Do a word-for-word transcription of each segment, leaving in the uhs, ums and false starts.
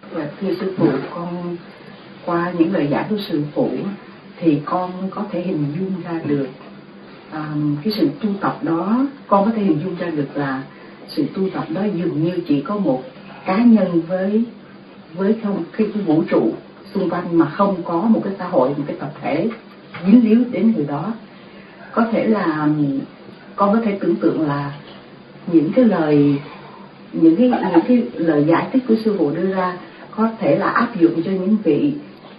Và thưa sư phụ, con qua những lời giải của sư phụ thì con có thể hình dung ra được à, cái sự tu tập đó, con có thể hình dung ra được là sự tu tập đó dường như chỉ có một cá nhân với với không cái, cái vũ trụ xung quanh, mà không có một cái xã hội, một cái tập thể dính líu đến người đó. Có thể là con có thể tưởng tượng là những cái lời những cái những cái lời giải thích của sư phụ đưa ra có thể là áp dụng cho những vị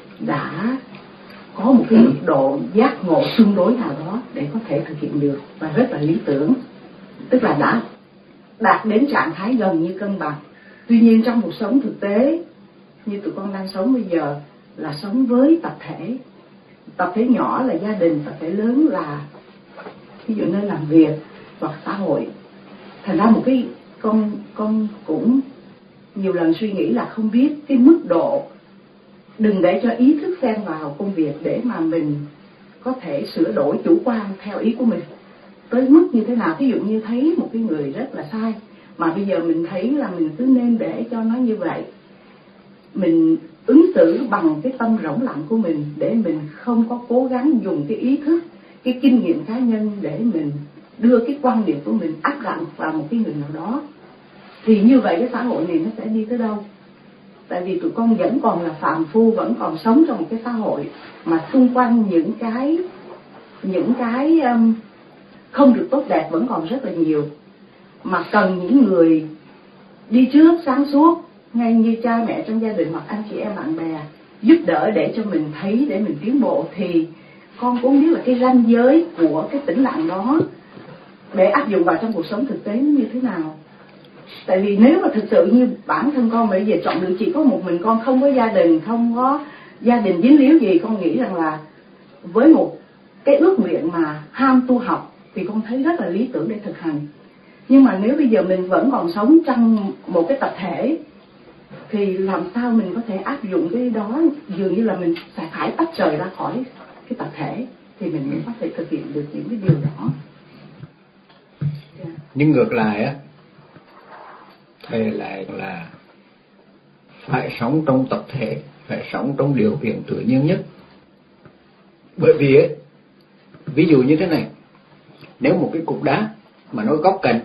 đã có một cái mức độ giác ngộ tương đối nào đó để có thể thực hiện được, và rất là lý tưởng, tức là đã đạt đến trạng thái gần như cân bằng. Tuy nhiên trong cuộc sống thực tế như tụi con đang sống bây giờ là sống với tập thể, tập thể nhỏ là gia đình, tập thể lớn là ví dụ nơi làm việc hoặc xã hội. Thành ra một cái con con cũng nhiều lần suy nghĩ là không biết cái mức độ, đừng để cho ý thức xen vào công việc để mà mình có thể sửa đổi chủ quan theo ý của mình tới mức như thế nào. Ví dụ như thấy một cái người rất là sai mà bây giờ mình thấy là mình cứ nên để cho nó như vậy, mình ứng xử bằng cái tâm rỗng lặng của mình để mình không có cố gắng dùng cái ý thức, cái kinh nghiệm cá nhân để mình đưa cái quan điểm của mình áp đặt vào một cái người nào đó, thì như vậy cái xã hội này nó sẽ đi tới đâu? Tại vì tụi con vẫn còn là phàm phu, vẫn còn sống trong một cái xã hội mà xung quanh những cái những cái um, không được tốt đẹp vẫn còn rất là nhiều, mà cần những người đi trước sáng suốt, ngay như cha mẹ trong gia đình hoặc anh chị em bạn bè giúp đỡ để cho mình thấy, để mình tiến bộ. Thì con cũng biết là cái ranh giới của cái tĩnh lặng đó để áp dụng vào trong cuộc sống thực tế nó như thế nào. Tại vì nếu mà thực sự như bản thân con bây giờ chọn được chỉ có một mình con, không có gia đình, không có gia đình dính líu gì, con nghĩ rằng là với một cái ước nguyện mà ham tu học thì con thấy rất là lý tưởng để thực hành. Nhưng mà nếu bây giờ mình vẫn còn sống trong một cái tập thể thì làm sao mình có thể áp dụng cái đó? Dường như là mình sẽ phải tách rời ra khỏi cái tập thể thì mình mới có thể thực hiện được những cái điều đó. Yeah. Nhưng ngược lại á, thầy lại là phải sống trong tập thể, phải sống trong điều kiện tự nhiên nhất. Bởi vì ấy, ví dụ như thế này, nếu một cái cục đá mà nó góc cạnh,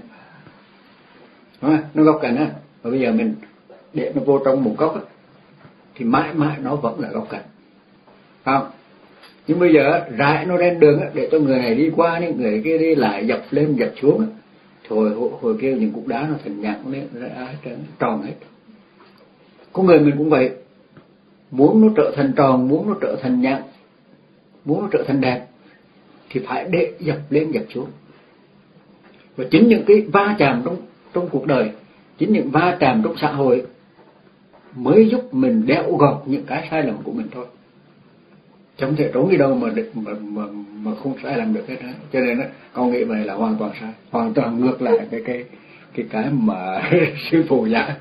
nó góc cạnh á, và bây giờ mình để nó vô trong một góc á, thì mãi mãi nó vẫn là góc cạnh, không? Nhưng bây giờ rải nó lên đường á, để cho người này đi qua, đi người kia đi lại, dập lên dập xuống á, hồi hồi, hồi kia những cục đá nó thành nhẵn lên ra hết, tròn hết. Con người mình cũng vậy, muốn nó trở thành tròn, muốn nó trở thành nhẵn, muốn nó trở thành đẹp thì phải để dập lên dập xuống. Và chính những cái va chạm trong trong cuộc đời, chính những va chạm trong xã hội mới giúp mình đẽo gọt những cái sai lầm của mình thôi. Chẳng thể trốn đi đâu mà mà mà, mà không sai lầm được hết đó. Cho nên đó, con nghĩ vậy là hoàn toàn sai, hoàn toàn ngược lại cái cái cái cái mà sư phụ dạy.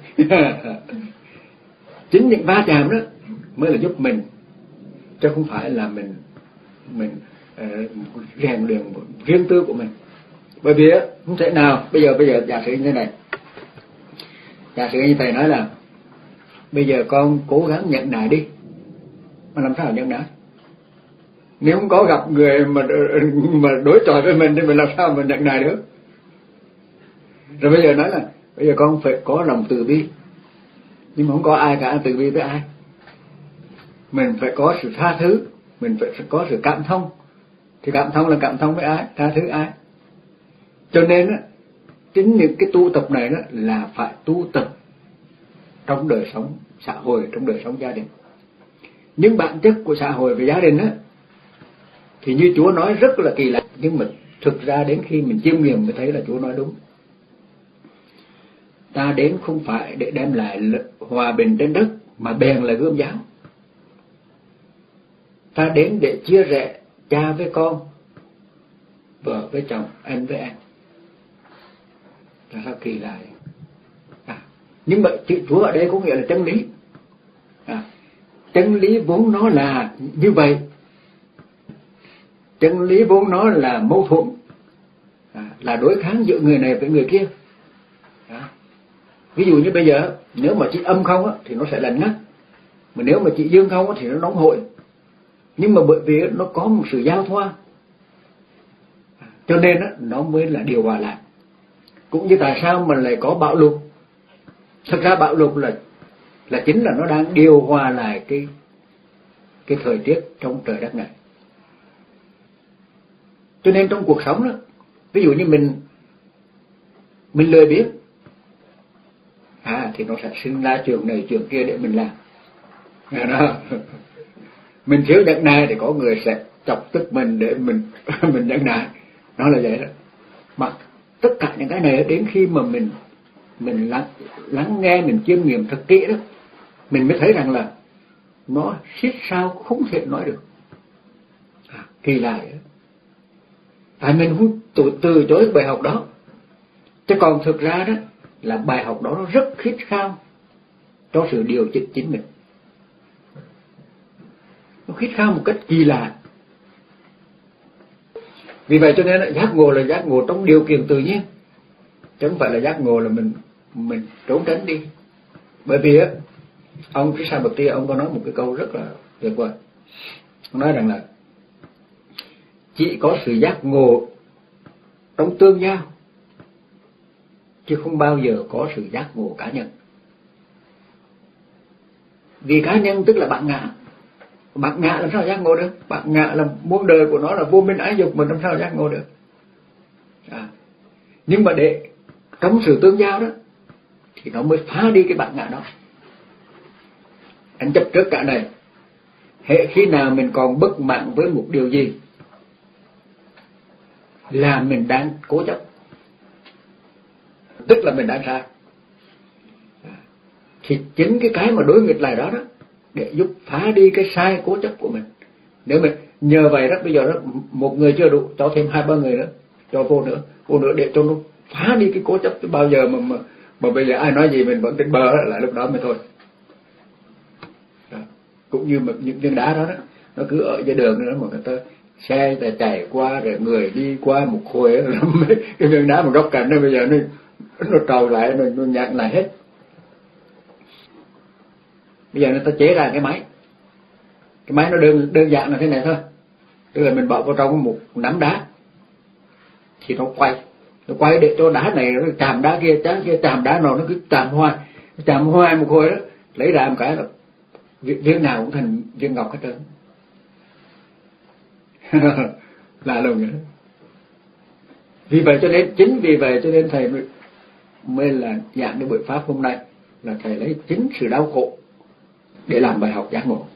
Chính những va chạm đó mới là giúp mình, chứ không phải là mình mình uh, rèn luyện riêng tư của mình. Bởi vì không thể nào bây giờ bây giờ giả sử như thế này, giả sử như thầy nói là bây giờ con cố gắng nhận nại đi, mà làm sao nhận nại? Nếu không có gặp người mà mà đối chọi với mình thì mình làm sao mình nhận nại được? Rồi bây giờ nói là bây giờ con phải có lòng từ bi, nhưng mà không có ai cả từ bi với ai. Mình phải có sự tha thứ, mình phải có sự cảm thông. Thì cảm thông là cảm thông với ai? Tha thứ ai? Cho nên á, chính những cái tu tập này đó là phải tu tập trong đời sống xã hội, trong đời sống gia đình. Nhưng bản chất của xã hội và gia đình á, thì như Chúa nói rất là kỳ lạ, nhưng mà thực ra đến khi mình chiêm nghiệm mới thấy là Chúa nói đúng. Ta đến không phải để đem lại hòa bình trên đất, mà bèn là gươm giáo. Ta đến để chia rẽ cha với con, vợ với chồng, anh với anh. Là sao kỳ lạ vậy? À, nhưng mà chữ Chúa ở đây có nghĩa là chân lý. À, chân lý vốn nó là như vậy. Chân lý vốn nó là mâu thuẫn, à, là đối kháng giữa người này với người kia. À, Ví dụ như bây giờ nếu mà chị âm không á, thì nó sẽ lạnh ngắt, mà nếu mà chị dương không á, thì nó nóng hổi. Nhưng mà bởi vì nó có một sự giao thoa, cho nên á, nó mới là điều hòa lại. Cũng như tại sao mà lại có bão lụt. Thực ra bão lụt là là chính là nó đang điều hòa lại cái cái thời tiết trong trời đất này. Cho nên trong cuộc sống đó, ví dụ như mình mình lười biếng, à thì nó sẽ sinh ra chuyện này chuyện kia để mình làm. Đó. Mình thiếu nhẫn nại thì có người sẽ chọc tức mình để mình mình nhẫn nại. Nó là vậy đó. Mà tất cả những cái này đến khi mà mình mình lắng, lắng nghe, mình chiêm nghiệm thật kỹ đó, mình mới thấy rằng là nó xiết sao không thể nói được. À, kỳ lạ vậy. Tại mình không từ, từ chối bài học đó. Chứ còn thực ra đó là bài học đó nó rất khít khao cho sự điều chỉnh chính mình. Nó khít khao một cách kỳ lạ. Vì vậy cho nên là giác ngộ là giác ngộ trong điều kiện tự nhiên, chứ không phải là giác ngộ là mình mình trốn tránh đi. Bởi vì á, ông Krishnamurti ông có nói một cái câu rất là tuyệt vời. Ông nói rằng là chỉ có sự giác ngộ trong tương giao, chứ không bao giờ có sự giác ngộ cá nhân. Vì cá nhân tức là bản ngã. Bản ngã làm sao giác ngộ được? Bản ngã là muôn đời của nó là vô minh ái dục, mà làm sao giác ngộ được? À. Nhưng mà để trong sự tương giao đó thì nó mới phá đi cái bản ngã đó. Anh chấp trước cả này, hệ khi nào mình còn bất mãn với một điều gì là mình đang cố chấp, tức là mình đang sai. Thì chính cái cái mà đối nghịch lại đó đó để giúp phá đi cái sai cố chấp của mình. Nếu mình nhờ vậy đó, bây giờ đó một người chưa đủ, cho thêm hai ba người nữa, cho vô nữa, vô nữa để cho nó phá đi cái cố chấp. Chứ bao giờ mà mà, mà bây giờ ai nói gì mình vẫn trên bờ đó, lại lúc đó mới thôi. Đó. Cũng như mà những viên đá đó đó, nó cứ ở dưới đường đó mà người ta xe ta chạy qua rồi người đi qua một khối đó, cái viên đá mà góc cạnh đó bây giờ nó nó trầu lại, nó, nó nhặt lại hết. Bây giờ người ta chế ra cái máy, cái máy nó đơn đơn giản là thế này thôi, tức là mình bỏ vào trong một nắm đá thì nó quay, nó quay để cho đá này nó chạm đá kia, đá kia chạm đá nào, nó cứ chạm hoài, chạm hoài một hồi đó, lấy ra một cái là viên nào cũng thành viên ngọc hết trơn. Lạ lùng vậy. Vì vậy cho nên chính vì vậy cho nên thầy mới, mới là giảng cái buổi pháp hôm nay là thầy lấy chính sự đau khổ để làm bài học giác ngộ.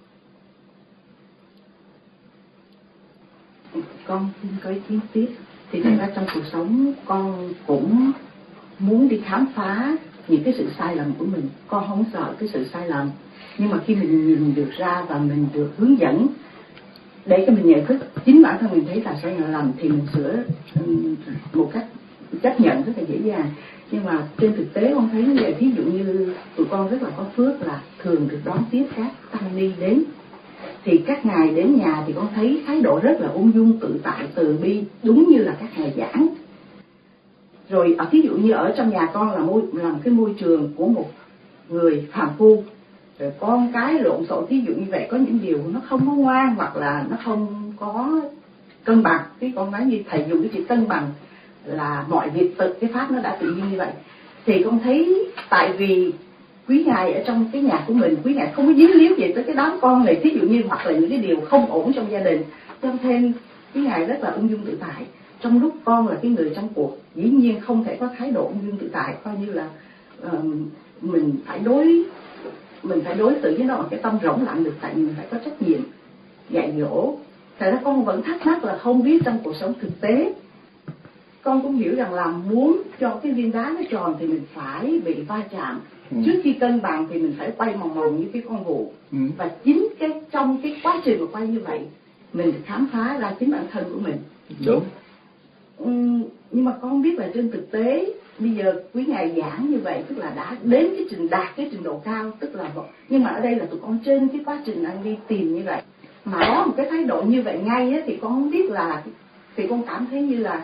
Con xin có ý kiến tiếp. Thì thật ra trong cuộc sống con cũng muốn đi khám phá những cái sự sai lầm của mình. Con không sợ cái sự sai lầm, nhưng mà khi mình nhìn được ra và mình được hướng dẫn để cho mình nhận thức chính bản thân mình thấy là sai lầm thì mình sửa một cách chấp nhận rất là dễ dàng. Nhưng mà trên thực tế con thấy như vậy, ví dụ như tụi con rất là có phước là thường được đón tiếp các tăng ni đến, thì các ngài đến nhà thì con thấy thái độ rất là ung dung tự tại từ bi, đúng như là các ngài giảng. Rồi ở ví dụ như ở trong nhà con là môi là một cái môi trường của một người phàm phu, rồi con cái lộn xộn, ví dụ như vậy, có những điều nó không có ngoan hoặc là nó không có cân bằng. Cái con nói như thầy dùng cái chữ cân bằng là mọi việc tự cái pháp nó đã tự nhiên như vậy. Thì con thấy tại vì quý ngài ở trong cái nhà của mình, quý ngài không có dính líu gì tới cái đám con này, thí dụ như hoặc là những cái điều không ổn trong gia đình, cho thêm quý ngài rất là ung dung tự tại. Trong lúc con là cái người trong cuộc, dĩ nhiên không thể có thái độ ung dung tự tại, coi như là uh, mình phải đối mình phải đối xử với nó bằng cái tâm rỗng lặng được, tại vì mình phải có trách nhiệm dạy dỗ. Thật ra con vẫn thắc mắc là không biết trong cuộc sống thực tế, con cũng hiểu rằng là muốn cho cái viên đá nó tròn thì mình phải bị va chạm. Ừ. Trước khi cân bằng thì mình phải quay mòng mòng như cái con vụ. Ừ. Và chính cái trong cái quá trình mà quay như vậy, mình khám phá ra chính bản thân của mình. Đúng. Ừ, nhưng mà con biết là trên thực tế bây giờ quý ngài giảng như vậy, tức là đã đến cái trình đạt cái trình độ cao, tức là nhưng mà ở đây là tụi con trên cái quá trình đang đi tìm như vậy, mà có một cái thái độ như vậy ngay á, thì con không biết là, thì con cảm thấy như là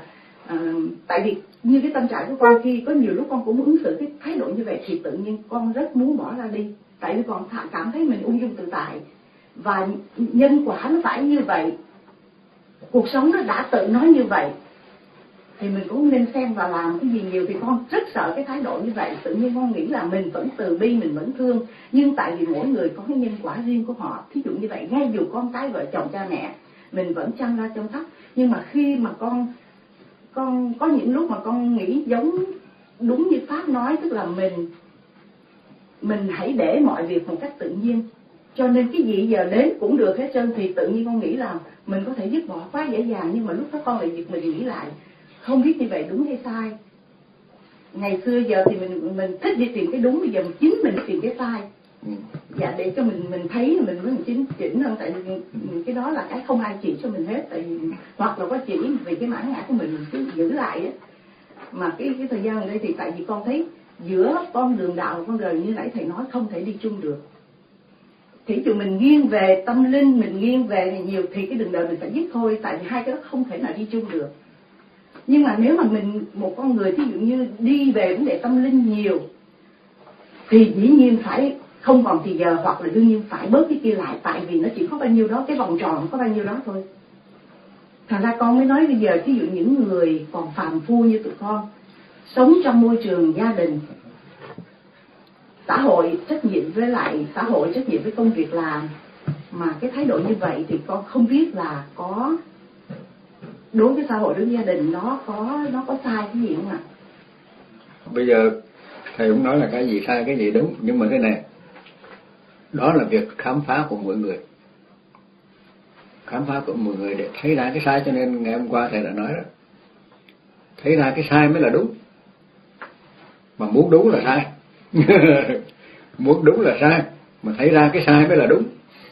À, tại vì như cái tâm trạng của con khi có nhiều lúc con cũng ứng xử cái thái độ như vậy thì tự nhiên con rất muốn bỏ ra đi, tại vì con cảm thấy mình ung dung tự tại và nhân quả nó phải như vậy, cuộc sống nó đã tự nói như vậy thì mình cũng nên xem và làm cái gì nhiều. Thì con rất sợ cái thái độ như vậy. Tự nhiên con nghĩ là mình vẫn từ bi, mình vẫn thương, nhưng tại vì mỗi người có cái nhân quả riêng của họ. Thí dụ như vậy, ngay dù con cái vợ chồng cha mẹ mình vẫn chăm lo chăm sóc, nhưng mà khi mà con con có những lúc mà con nghĩ giống đúng như Pháp nói, tức là mình mình hãy để mọi việc một cách tự nhiên, cho nên cái gì giờ đến cũng được hết trơn, thì tự nhiên con nghĩ là mình có thể dứt bỏ quá dễ dàng. Nhưng mà lúc đó con lại giật mình nghĩ lại, không biết như vậy đúng hay sai. Ngày xưa giờ thì mình mình thích đi tìm cái đúng, bây giờ mình chính mình tìm cái sai. Dạ, để cho mình mình thấy mình mới chính chỉnh hơn, tại vì cái đó là cái không ai chỉ cho mình hết, tại vì hoặc là có chỉ vì cái mãn ngã của mình mình cứ giữ lại á. Mà cái cái thời gian ở đây thì tại vì con thấy giữa con đường đạo và con đời như nãy thầy nói không thể đi chung được. Thì dù mình nghiêng về tâm linh, mình nghiêng về nhiều thì cái đường đời mình phải dứt thôi, tại vì hai cái đó không thể nào đi chung được. Nhưng mà nếu mà mình một con người ví dụ như đi về vấn đề tâm linh nhiều thì dĩ nhiên phải không còn thì giờ, hoặc là đương nhiên phải bớt cái kia lại, tại vì nó chỉ có bao nhiêu đó, cái vòng tròn có bao nhiêu đó thôi. Thành ra con mới nói bây giờ ví dụ những người còn phàm phu như tụi con sống trong môi trường gia đình, xã hội trách nhiệm với lại xã hội trách nhiệm với công việc làm, mà cái thái độ như vậy thì con không biết là có đối với xã hội, đối với gia đình nó có nó có sai cái gì không ạ? Bây giờ thầy cũng nói là cái gì sai cái gì đúng, nhưng mà thế này, đó là việc khám phá của mỗi người, khám phá của mỗi người để thấy ra cái sai. Cho nên ngày hôm qua thầy đã nói đó, thấy ra cái sai mới là đúng, mà muốn đúng là sai. Muốn đúng là sai, mà thấy ra cái sai mới là đúng.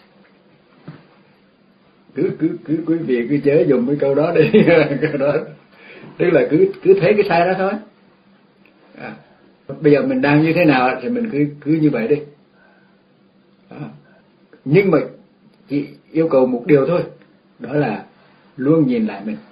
Cứ cứ cứ quý vị cứ chớ dùng cái câu đó đi. Câu đó tức là cứ cứ thấy cái sai đó thôi. À, bây giờ mình đang như thế nào thì mình cứ cứ như vậy đi. À, nhưng mà chỉ yêu cầu một điều thôi, đó là luôn nhìn lại mình.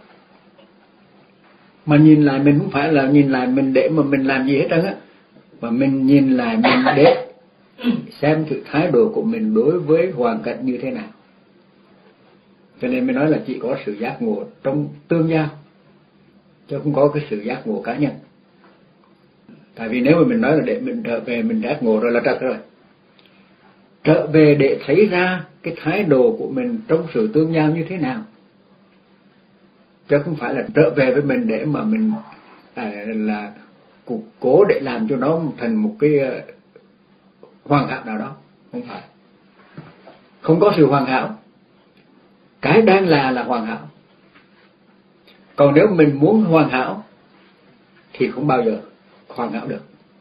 Mà nhìn lại mình không phải là nhìn lại mình để mà mình làm gì hết trơn á, mà mình nhìn lại mình để xem thử thái độ của mình đối với hoàn cảnh như thế nào. Cho nên mới nói là chỉ có sự giác ngộ trong tương giao, chứ không có cái sự giác ngộ cá nhân. Tại vì nếu mà mình nói là để mình trở về mình giác ngộ rồi là trật rồi. Trở về để thấy ra cái thái độ của mình trong sự tương giao như thế nào, chứ không phải là trở về với mình để mà mình à, là cố để làm cho nó thành một cái uh, hoàn hảo nào đó. Không phải, không có sự hoàn hảo. Cái đang là là hoàn hảo. Còn nếu mình muốn hoàn hảo thì không bao giờ hoàn hảo được.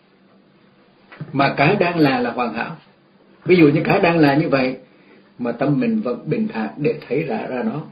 Mà cái đang là là hoàn hảo. Ví dụ như cái đang là như vậy mà tâm mình vẫn bình thản để thấy ra ra nó.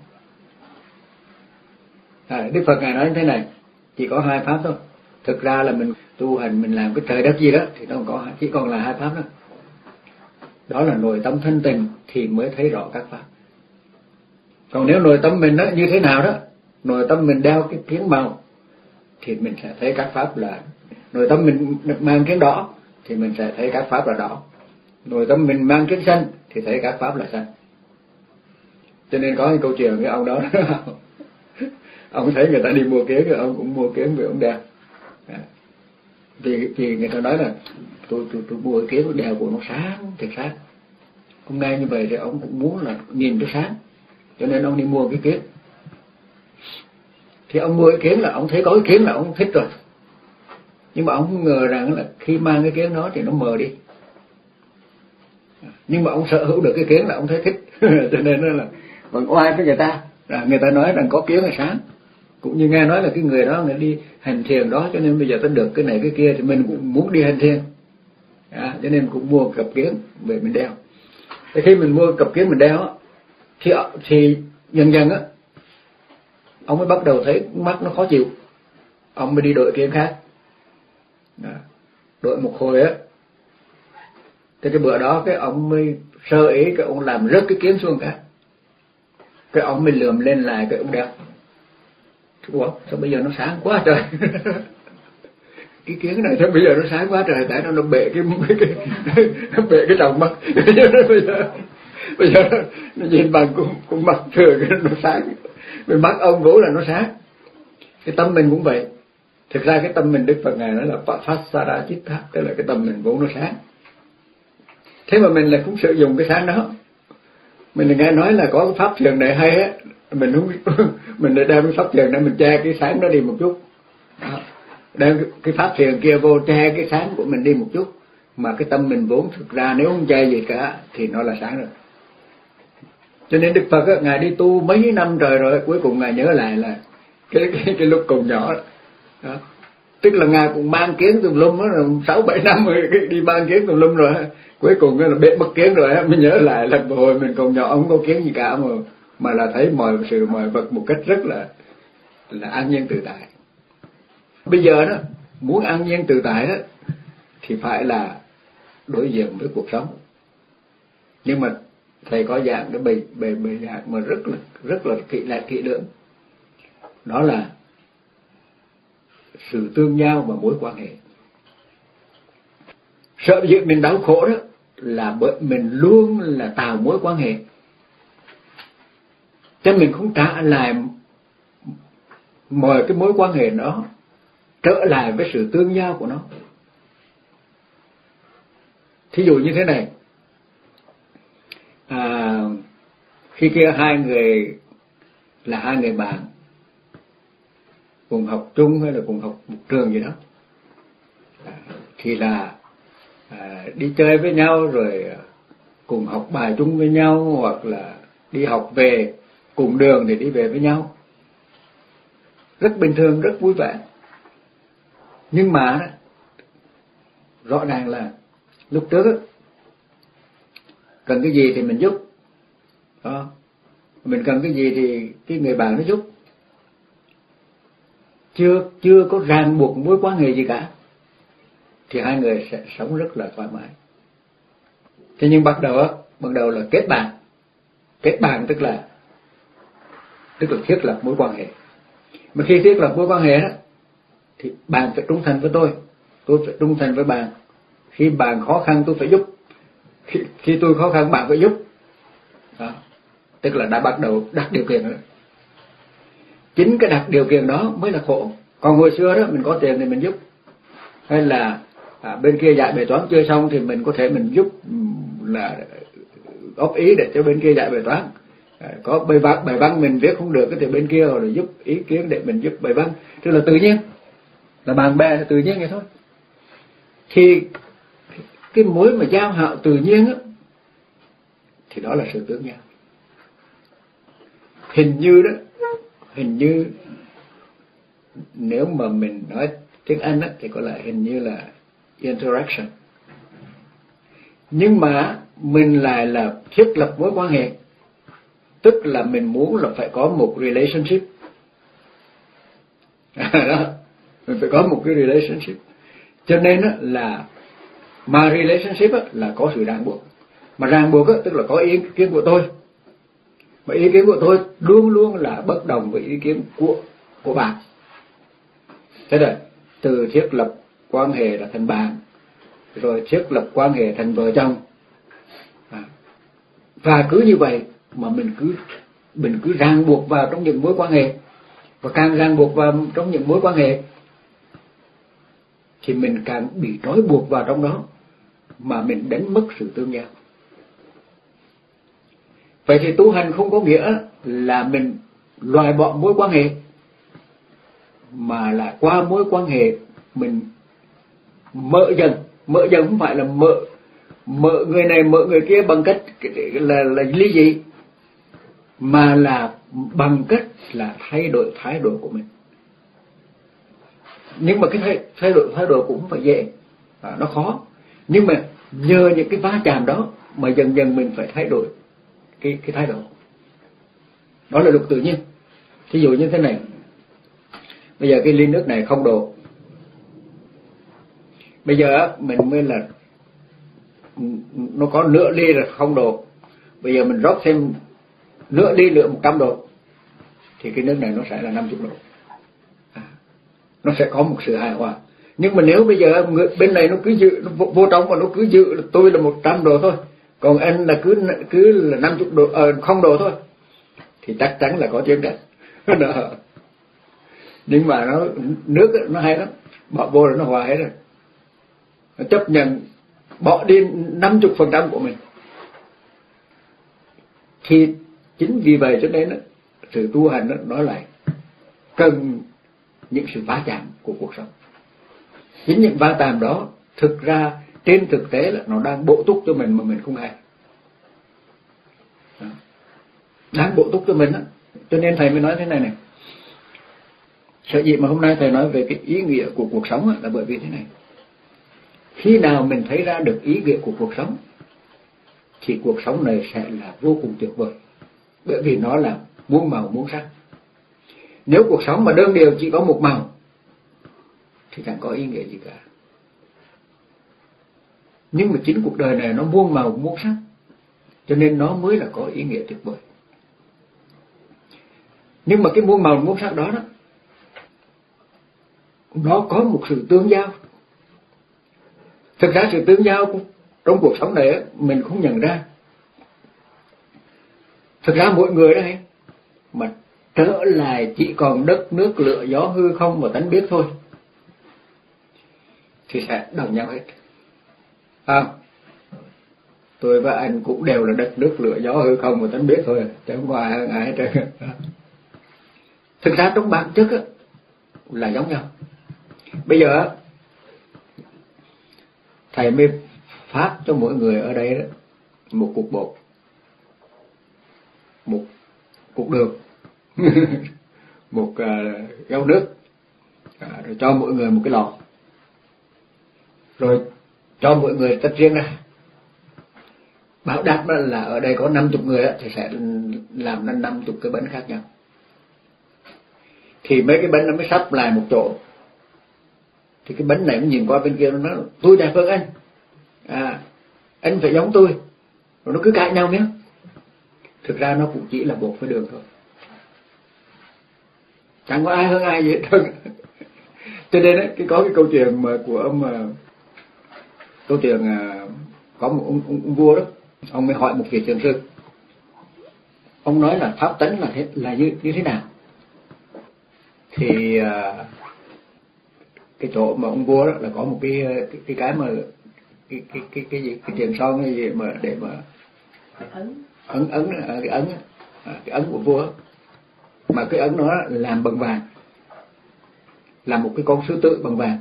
À, Đức Phật Ngài nói như thế này, chỉ có hai pháp thôi. Thực ra là mình tu hành, mình làm cái trời đất gì đó thì nó không có, chỉ còn là hai pháp đó. Đó là nội tâm thanh tịnh thì mới thấy rõ các pháp. Còn nếu nội tâm mình đó như thế nào đó, nội tâm mình đeo cái kiến màu thì mình sẽ thấy các pháp là, nội tâm mình mang kiến đỏ thì mình sẽ thấy các pháp là đỏ, nội tâm mình mang kiến xanh thì thấy các pháp là xanh. Cho nên có cái câu chuyện cái ông đó, ông thấy người ta đi mua kiến, ông cũng mua kiến vì ông đeo. Vì, vì người ta nói là tôi tôi tôi mua cái kiến đeo của nó sáng, thiệt sáng. Hôm nay như vậy thì ông cũng muốn là nhìn cái sáng, cho nên ông đi mua cái kiến. Thì ông mua cái kiến là ông thấy có cái kiến là ông thích rồi, nhưng mà ông không ngờ rằng là khi mang cái kiến đó thì nó mờ đi. Nhưng mà ông sở hữu được cái kiến là ông thấy thích. Cho nên là còn oai với người ta, là người ta nói rằng có kiến là sáng. Cũng như nghe nói là cái người đó người đi hành thiền đó, cho nên bây giờ ta được cái này cái kia thì mình cũng muốn đi hành thiền. À, cho nên cũng mua cặp kiến về mình đeo. Thì khi mình mua cặp kiến mình đeo thì thì dần dần á ông mới bắt đầu thấy mắt nó khó chịu, ông mới đi đổi kiến khác. À, đổi một hồi á, thì cái bữa đó cái ông mới sơ ý, cái ông làm rớt cái kiến xuống cả, cái ông mới lườm lên lại cái ông đeo. Ủa sao bây giờ nó sáng quá trời. Cái kiến này sao bây giờ nó sáng quá trời, tại nó nó bể cái cái, cái nó bể cái tròng mắt. bây giờ bây giờ nó, nó nhìn bằng cũng cũng mặt thường nó sáng. Bên mắt ông Vũ là nó sáng. Cái tâm mình cũng vậy. Thực ra cái tâm mình Đức Phật ngài nói là Pasara Chitta, tức là cái tâm mình vốn nó sáng. Thế mà mình lại cũng sử dụng cái sáng đó. Mình lại nghe nói là có cái pháp thiền này hay á, mình không mình lại đem cái pháp thiền đó mình che cái sáng đó đi một chút. Đó. Đem cái pháp thiền kia vô che cái sáng của mình đi một chút, mà cái tâm mình vốn thực ra nếu không che gì cả thì nó là sáng rồi. Cho nên Đức Phật á, ngài đi tu mấy năm trời rồi, cuối cùng ngài nhớ lại là cái cái cái lúc còn nhỏ đó. Đó. Tức là ngài cũng mang kiến tùm lum đó, sáu bảy năm rồi đi mang kiến tùm lum rồi, cuối cùng là biết mất kiến rồi, mình nhớ lại là hồi mình còn nhỏ không có kiến gì cả, mà mà là thấy mọi sự mọi vật một cách rất là là an nhiên tự tại. Bây giờ đó muốn an nhiên tự tại đó thì phải là đối diện với cuộc sống. Nhưng mà thầy có dạng cái bề bề bề dạng mà rất là rất là kỹ lại kỹ lưỡng. Đó là sự tương giao và mối quan hệ. Sợ dĩ mình đau khổ đó là bởi mình luôn là tạo mối quan hệ, cho mình không trả lại mọi cái mối quan hệ đó trở lại với sự tương giao của nó. Thí dụ như thế này, à, khi kia hai người là hai người bạn cùng học chung hay là cùng học một trường gì đó, à, thì là à, đi chơi với nhau rồi cùng học bài chung với nhau, hoặc là đi học về cùng đường để đi về với nhau, rất bình thường, rất vui vẻ. Nhưng mà rõ ràng là lúc trước đó, cần cái gì thì mình giúp đó. Mình cần cái gì thì cái người bạn nó giúp, chưa chưa có ràng buộc mối quan hệ gì cả, thì hai người sẽ sống rất là thoải mái. Thế nhưng bắt đầu bắt đầu là kết bạn. Kết bạn tức là tức là thiết lập mối quan hệ. Mà khi thiết lập mối quan hệ đó thì bạn phải trung thành với tôi, tôi phải trung thành với bạn. Khi bạn khó khăn tôi phải giúp, khi, khi tôi khó khăn bạn phải giúp đó. Tức là đã bắt đầu đặt điều kiện rồi. Chính cái đặt điều kiện đó mới là khổ. Còn hồi xưa đó mình có tiền thì mình giúp, hay là à, bên kia dạy bài toán chưa xong thì mình có thể mình giúp là góp ý để cho bên kia dạy bài toán. À, có bài văn bài văn mình viết không được thì bên kia rồi giúp ý kiến để mình giúp bài văn, tức là tự nhiên, là bạn bè là tự nhiên vậy thôi. Thì cái mối mà giao hảo tự nhiên á thì đó là sự tương giao. Hình như đó, hình như nếu mà mình nói tiếng Anh á thì có lẽ hình như là interaction. Nhưng mà mình lại là thiết lập mối quan hệ, tức là mình muốn là phải có một relationship. Đó, mình phải có một cái relationship. Cho nên á là mà relationship á là có sự ràng buộc. Mà ràng buộc á tức là có ý kiến của tôi. Mà ý kiến của tôi luôn luôn là bất đồng với ý kiến của của bạn. Thế rồi, từ thiết lập quan hệ là thành bạn, rồi thiết lập quan hệ thành vợ chồng. À, và cứ như vậy mà mình cứ mình cứ ràng buộc vào trong những mối quan hệ, và càng ràng buộc vào trong những mối quan hệ thì mình càng bị trói buộc vào trong đó, mà mình đánh mất sự tương giao. Vậy thì tu hành không có nghĩa là mình loại bỏ mối quan hệ, mà là qua mối quan hệ mình mở dần. Mở dần không phải là mở mở người này mở người kia bằng cách là là ly dị, mà là bằng cách là thay đổi thái độ của mình. Nhưng mà cái thay, thay đổi thái độ cũng không phải dễ, à, nó khó. Nhưng mà nhờ những cái va chạm đó mà dần dần mình phải thay đổi cái cái thái độ. Đó là luật tự nhiên. Thí dụ như thế này, bây giờ cái ly nước này không độ, bây giờ mình mới là nó có nửa ly là không độ, bây giờ mình rót thêm nửa ly nữa một trăm độ thì cái nước này nó sẽ là năm mươi độ. nó sẽ có một sự hài hòa. Nhưng mà nếu bây giờ người bên này nó cứ dự nó vô, vô trong mà nó cứ dự là tôi là một trăm độ thôi, còn anh là cứ cứ là năm chục độ ờ, không độ thôi, thì chắc chắn là có chiến tranh. Nhưng mà nó nước nó hay lắm, bỏ vô rồi nó hòa hết rồi, nó chấp nhận bỏ đi năm chục phần trăm của mình. Thì chính vì vậy cho nên đó, sự tu hành đó, nó lại cần những sự va chạm của cuộc sống. Chính những va chạm đó thực ra trên thực tế là nó đang bổ túc cho mình mà mình không hay, đang bổ túc cho mình đó. Cho nên thầy mới nói thế này này. Sở dĩ mà hôm nay thầy nói về cái ý nghĩa của cuộc sống đó, là bởi vì thế này. Khi nào mình thấy ra được ý nghĩa của cuộc sống thì cuộc sống này sẽ là vô cùng tuyệt vời, bởi vì nó là muôn màu muôn sắc. Nếu cuộc sống mà đơn điều chỉ có một màu thì chẳng có ý nghĩa gì cả. Nhưng mà chính cuộc đời này nó muôn màu muôn sắc, cho nên nó mới là có ý nghĩa tuyệt vời. Nhưng mà cái muôn màu muôn sắc đó đó, nó có một sự tương giao. Thực ra sự tương giao trong cuộc sống này mình không nhận ra. Thực ra mỗi người đó hay mà trở lại chỉ còn đất nước lửa gió hư không và tánh biết thôi thì sẽ đồng nhau hết. À, tôi và anh cũng đều là đất nước lửa gió hư không và tánh biết thôi, chứ không có ai hơn ai hết trơn. Thực ra trong bản chất á, là giống nhau. Bây giờ thầy mới phát cho mỗi người ở đây đó một cục bột, một cục đường, một uh, gáo nước, à, rồi cho mỗi người một cái lọ, rồi cho mỗi người tách riêng ra. Bảo đảm là ở đây có năm chục người đó, thì sẽ làm ra năm chục cái bánh khác nhau. Thì mấy cái bánh nó mới sắp lại một chỗ. Thì cái bánh này nó nhìn qua bên kia nó nói tôi đẹp hơn anh, à, anh phải giống tôi, rồi nó cứ cãi nhau nhé. Thực ra nó cũng chỉ là bột với đường thôi, chẳng có ai hơn ai vậy thôi. Cho nên ấy, cái có cái câu chuyện mà của ông uh, câu chuyện uh, có một ông, ông, ông vua đó, ông mới hỏi một vị thiền sư. Ông nói là pháp tánh là thế, là như như thế nào? Thì uh, cái chỗ mà ông vua đó là có một cái cái cái, cái mà cái cái cái cái gì cái tiền son cái gì mà để mà ấn ấn ấn cái ấn cái ấn của vua, mà cái ấn nó làm bằng vàng, là một cái con sư tử bằng vàng.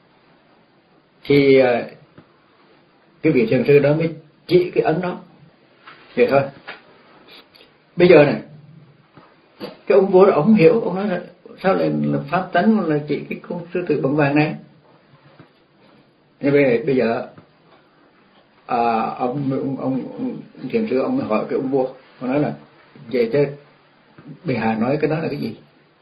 Thì cái vị thiền sư đó mới chỉ cái ấn đó vậy thôi. Bây giờ này, cái ông vua đó ông không hiểu, ông nói là sao lại là pháp tánh là chỉ cái con sư tử bằng vàng này. Nhưng bây, bây giờ à, ông, ông, ông, ông thiền sư ông mới hỏi cái ông vua, ông nói là vậy chứ bệ hạ nói cái đó là cái gì?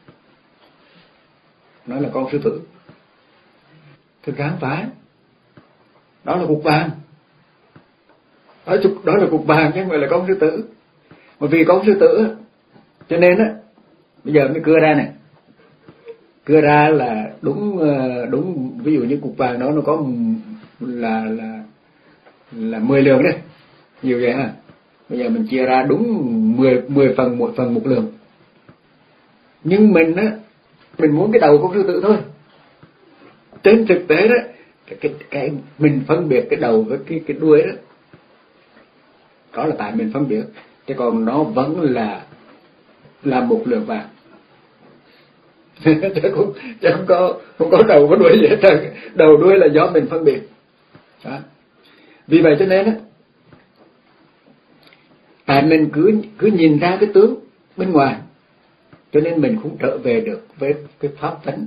Nói là con sư tử. Thực ra không phải, đó là cục vàng, đó, đó là cục vàng chứ không phải là con sư tử. Mà vì con sư tử cho nên á bây giờ mới cưa ra này, cưa ra là đúng đúng ví dụ như cục vàng đó nó có là là là mười lượng đấy, nhiều vậy ha. Bây giờ mình chia ra đúng mười mười phần, một phần một lượng. Nhưng mình á, mình muốn cái đầu con sư tử thôi. Trên thực tế đó, cái, cái, cái mình phân biệt cái đầu với cái cái đuôi đó, đó là tại mình phân biệt, chứ còn nó vẫn là là một lượng vàng. chứ không, chứ không có không có đầu có đuôi gì hết trơn. Đầu đuôi là do mình phân biệt. Đó. Vì vậy cho nên á, tại mình cứ cứ nhìn ra cái tướng bên ngoài, cho nên mình không trở về được với cái pháp tánh,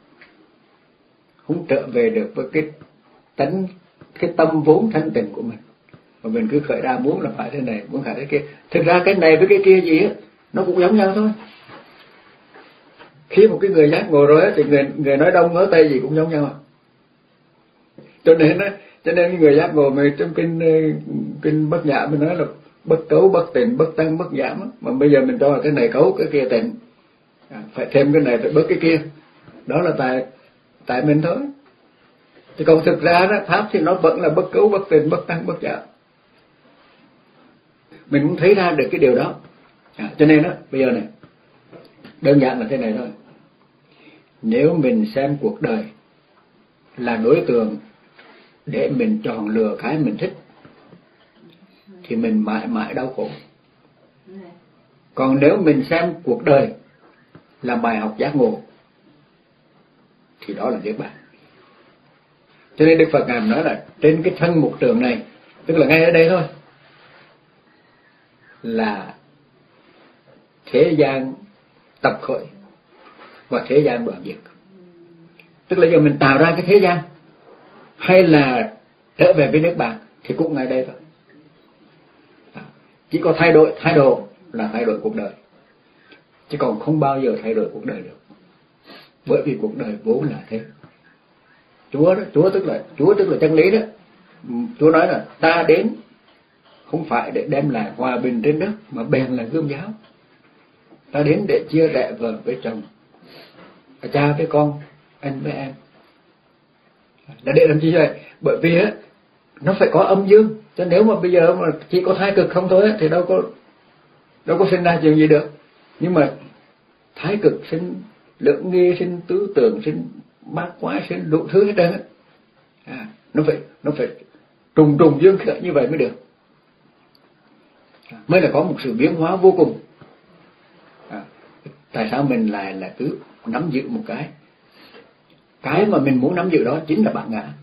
không trở về được với cái tánh, cái tâm vốn thanh tịnh của mình. Mà mình cứ khởi ra muốn là phải thế này, muốn phải thế kia. Thực ra cái này với cái kia gì á, nó cũng giống nhau thôi. Khi một cái người giác ngộ rồi á, thì người người nói đông nói tây gì cũng giống nhau. Cho nên á, cho nên người giác ngộ mà trong kinh kinh Bát Nhã mình nói là bất cấu, bất tịnh, bất tăng, bất giảm á. Mà bây giờ mình cho là cái này cấu, cái kia tịnh, à, phải thêm cái này, phải bớt cái kia. Đó là tại tại mình thôi. Thì còn thực ra đó, pháp thì nó vẫn là bất cấu, bất tình, bất tăng, bất giảm. Mình cũng thấy ra được cái điều đó. À, cho nên đó, bây giờ này, đơn giản là thế này thôi. Nếu mình xem cuộc đời là đối tượng để mình chọn lựa cái mình thích, thì mình mãi mãi đau khổ. Còn nếu mình xem cuộc đời là bài học giác ngộ, thì đó là niết bàn. Cho nên Đức Phật Ngài nói là trên cái thân mục trường này, tức là ngay ở đây thôi, là thế gian tập khởi và thế gian đoạn diệt. Tức là giờ mình tạo ra cái thế gian hay là trở về với niết bàn thì cũng ngay đây thôi. Chỉ có thay đổi thái độ là thay đổi cuộc đời, chứ còn không bao giờ thay đổi cuộc đời được. Bởi vì cuộc đời vốn là thế. Chúa đó, Chúa tức là Chúa tức là chân lý đó. Chúa nói là ta đến không phải để đem lại hòa bình trên đất, mà bèn là gươm giáo. Ta đến để chia rẽ vợ với chồng, cha với con, anh với em. Là để làm chi vậy? Bởi vì á, nó phải có âm dương. Cho nếu mà bây giờ mà chỉ có thái cực không thôi á, thì đâu có đâu có sinh ra chuyện gì được. Nhưng mà thái cực sinh lưỡng nghi, sinh tứ tưởng, sinh bát quái, sinh đủ thứ hết trơn á. À, nó phải nó phải trùng trùng dương khởi như vậy mới được. À, mới là có một sự biến hóa vô cùng. À, tại sao mình lại là cứ nắm giữ một cái cái mà mình muốn nắm giữ đó chính là bản ngã.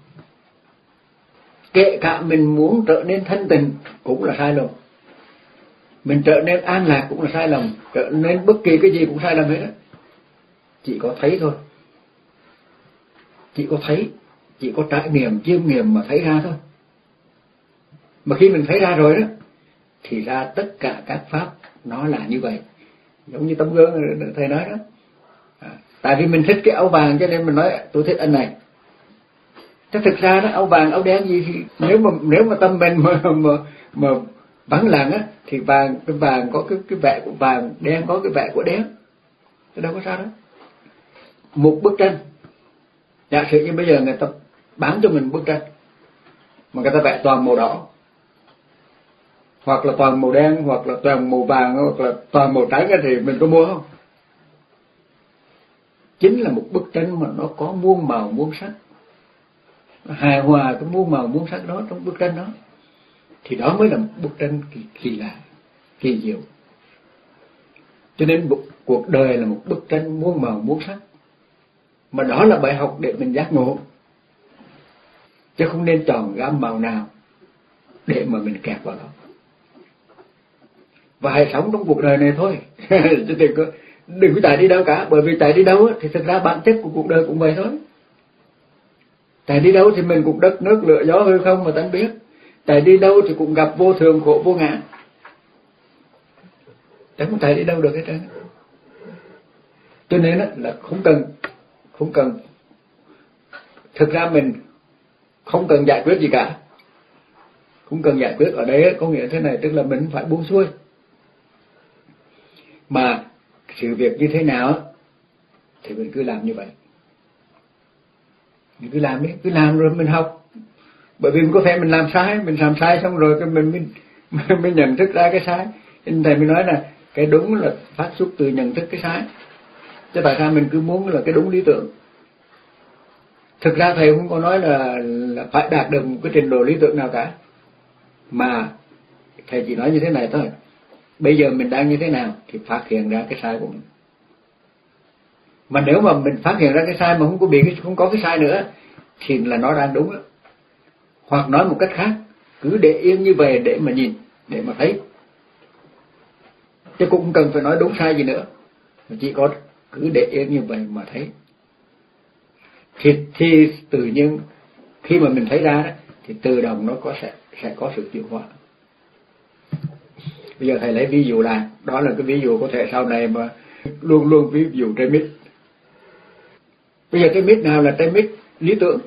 Kể cả mình muốn trở nên thanh tịnh cũng là sai lầm, mình trở nên an lạc cũng là sai lầm, trở nên bất kỳ cái gì cũng sai lầm hết. Chỉ có thấy thôi, chỉ có thấy, chỉ có trải nghiệm, chiêm nghiệm mà thấy ra thôi. Mà khi mình thấy ra rồi đó, thì ra tất cả các pháp nó là như vậy. Giống như tấm gương thầy nói đó. À, tại vì mình thích cái áo vàng cho nên mình nói tôi thích anh này. Chứ thực ra đó, áo vàng, áo đen gì thì nếu mà nếu mà tâm mình mà mà mà vắng lặng á, thì vàng cái vàng có cái cái vẻ của vàng, đen có cái vẻ của đen. Thế đâu có sao đó. Một bức tranh, giả sử như bây giờ người ta bán cho mình bức tranh mà người ta vẽ toàn màu đỏ, hoặc là toàn màu đen, hoặc là toàn màu vàng, hoặc là toàn màu trắng, thì mình có mua không? Chính là một bức tranh mà nó có muôn màu muôn sắc, hài hòa cái muôn màu muôn sắc đó trong bức tranh đó, thì đó mới là một bức tranh kỳ, kỳ lạ, kỳ diệu. Cho nên cuộc đời là một bức tranh muôn màu muôn sắc, mà đó là bài học để mình giác ngộ, chứ không nên chọn gam màu nào để mà mình kẹt vào đó. Và hãy sống trong cuộc đời này thôi. Chứ đừng có đừng có chạy đi đâu cả. Bởi vì chạy đi đâu thì thực ra bản chất của cuộc đời cũng vậy thôi. Chạy đi đâu thì mình cũng đất nước lửa gió hư không mà ta biết. Chạy đi đâu thì cũng gặp vô thường khổ vô ngã. Chẳng có chạy đi đâu được hết trơn. Cho nên là không cần không cần thực ra mình không cần giải quyết gì cả. Không cần giải quyết ở đây có nghĩa thế này, tức là mình phải buông xuôi. Mà sự việc như thế nào thì mình cứ làm như vậy. Mình cứ làm đi, cứ làm rồi mình học. Bởi vì có thể mình làm sai, mình làm sai xong rồi cái mình mình mình nhận thức ra cái sai. Nên thầy mới nói là cái đúng là phát xuất từ nhận thức cái sai. Chứ tại sao mình cứ muốn là cái đúng lý tưởng? Thực ra thầy không có nói là, là phải đạt được một cái trình độ lý tưởng nào cả. Mà thầy chỉ nói như thế này thôi. Bây giờ mình đang như thế nào thì phát hiện ra cái sai của mình. Mà nếu mà mình phát hiện ra cái sai mà không có bị không có cái sai nữa thì là nó đang đúng đó. Hoặc nói một cách khác, cứ để yên như vậy để mà nhìn, để mà thấy. Chứ cũng không cần phải nói đúng sai gì nữa. Mà chỉ có cứ để yên như vậy mà thấy. Thì, thì tự nhiên khi mà mình thấy ra đó, thì tự động nó có sẽ sẽ có sự chuyển hóa. Bây giờ thầy lấy ví dụ là đó là cái ví dụ có thể sau này mà luôn luôn ví dụ trái mít. Bây giờ trái mít nào là trái mít lý tưởng?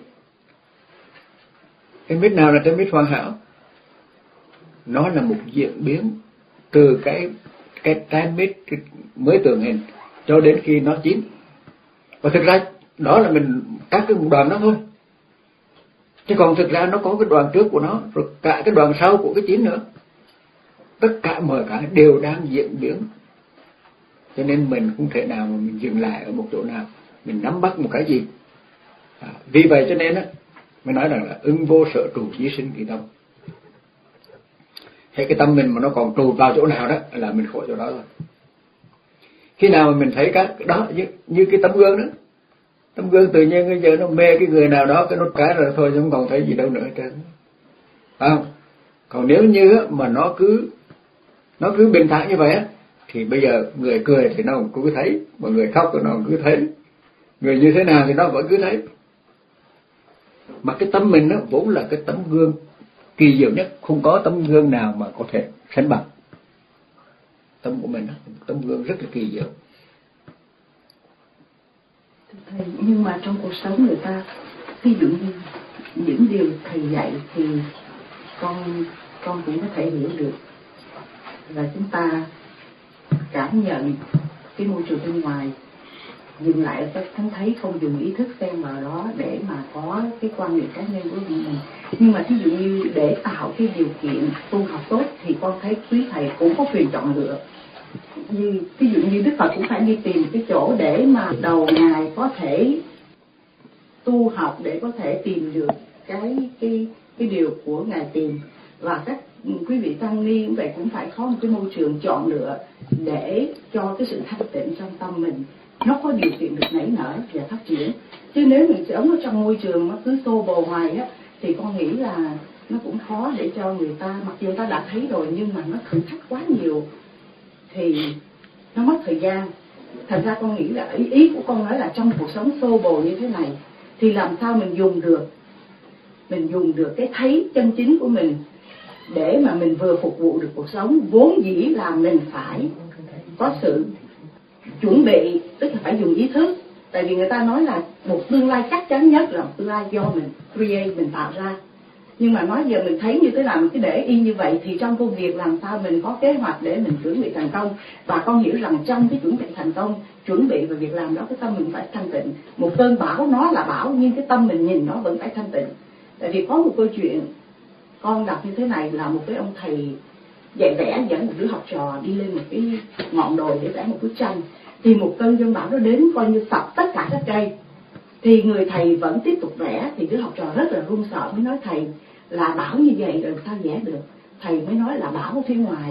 Trái mít nào là trái mít hoàn hảo? Nó là một diễn biến từ cái cái trái mít mới tượng hình cho đến khi nó chín. Và thực ra đó là mình các cái đoạn đó thôi. Chứ còn thực ra nó có cái đoạn trước của nó, rồi cả cái đoạn sau của cái chín nữa. Tất cả mọi cái đều đang diễn biến. Cho nên mình không thể nào mà mình dừng lại ở một chỗ nào, mình nắm bắt một cái gì. À, vì vậy cho nên á, mới nói rằng là ưng vô sở trụ chí sinh kỳ tâm. Thế cái tâm mình mà nó còn trụ vào chỗ nào đó là mình khỏi chỗ đó rồi. Khi nào mà mình thấy các đó như, như cái tấm gương đó, tấm gương tự nhiên bây giờ nó mê cái người nào đó, cái nốt cái rồi thôi, không còn thấy gì đâu nữa hết trơn. Phải không? Còn nếu như mà nó cứ nó cứ bình thản như vậy á, thì bây giờ người cười thì nó cũng cứ thấy, mà người khóc thì nó cũng cứ thấy, người như thế nào thì nó vẫn cứ thấy. Mà cái tâm mình nó vốn là cái tấm gương kỳ diệu nhất, không có tấm gương nào mà có thể sánh bằng. Tâm của mình đó, tấm gương rất là kỳ diệu. Thầy, nhưng mà trong cuộc sống người ta, ví dụ như những điều thầy dạy thì con con cũng có thể hiểu được, và chúng ta cảm nhận cái môi trường bên ngoài, dừng lại ở thánh thấy, không dùng ý thức xen vào đó để mà có cái quan niệm cá nhân của mình. Nhưng mà ví dụ như để tạo cái điều kiện tu học tốt thì con thấy quý thầy cũng có quyền chọn lựa. Như ví dụ như Đức Phật cũng phải đi tìm cái chỗ để mà đầu ngài có thể tu học, để có thể tìm được cái cái cái điều của ngài tìm, và các quý vị tăng ni cũng vậy, cũng phải có một cái môi trường chọn lựa để cho cái sự thanh tịnh trong tâm mình nó có điều kiện được nảy nở và phát triển. Chứ nếu mình sống ở trong môi trường nó cứ xô bồ hoài á, thì con nghĩ là nó cũng khó để cho người ta, mặc dù ta đã thấy rồi nhưng mà nó thử thách quá nhiều thì nó mất thời gian. Thành ra con nghĩ là ý, ý của con nói là trong cuộc sống xô bồ như thế này thì làm sao mình dùng được mình dùng được cái thấy chân chính của mình để mà mình vừa phục vụ được cuộc sống. Vốn dĩ là mình phải có sự chuẩn bị, tức là phải dùng ý thức. Tại vì người ta nói là một tương lai chắc chắn nhất là một tương lai do mình create, mình tạo ra. Nhưng mà nói giờ mình thấy như thế nào mình cứ để y như vậy, thì trong công việc làm sao mình có kế hoạch để mình chuẩn bị thành công. Và con hiểu rằng trong cái chuẩn bị thành công, chuẩn bị về việc làm đó, cái tâm mình phải thanh tịnh. Một cơn bão nó là bão, nhưng cái tâm mình nhìn nó vẫn phải thanh tịnh. Tại vì có một câu chuyện con đọc như thế này, là một cái ông thầy dạy vẽ dẫn một đứa học trò đi lên một cái ngọn đồi để vẽ một bức tranh. Thì một cơn giông bão nó đến coi như sập tất cả các cây. Thì người thầy vẫn tiếp tục vẽ. Thì đứa học trò rất là run sợ, mới nói thầy là bão như vậy rồi sao vẽ được. Thầy mới nói là bão ở phía ngoài,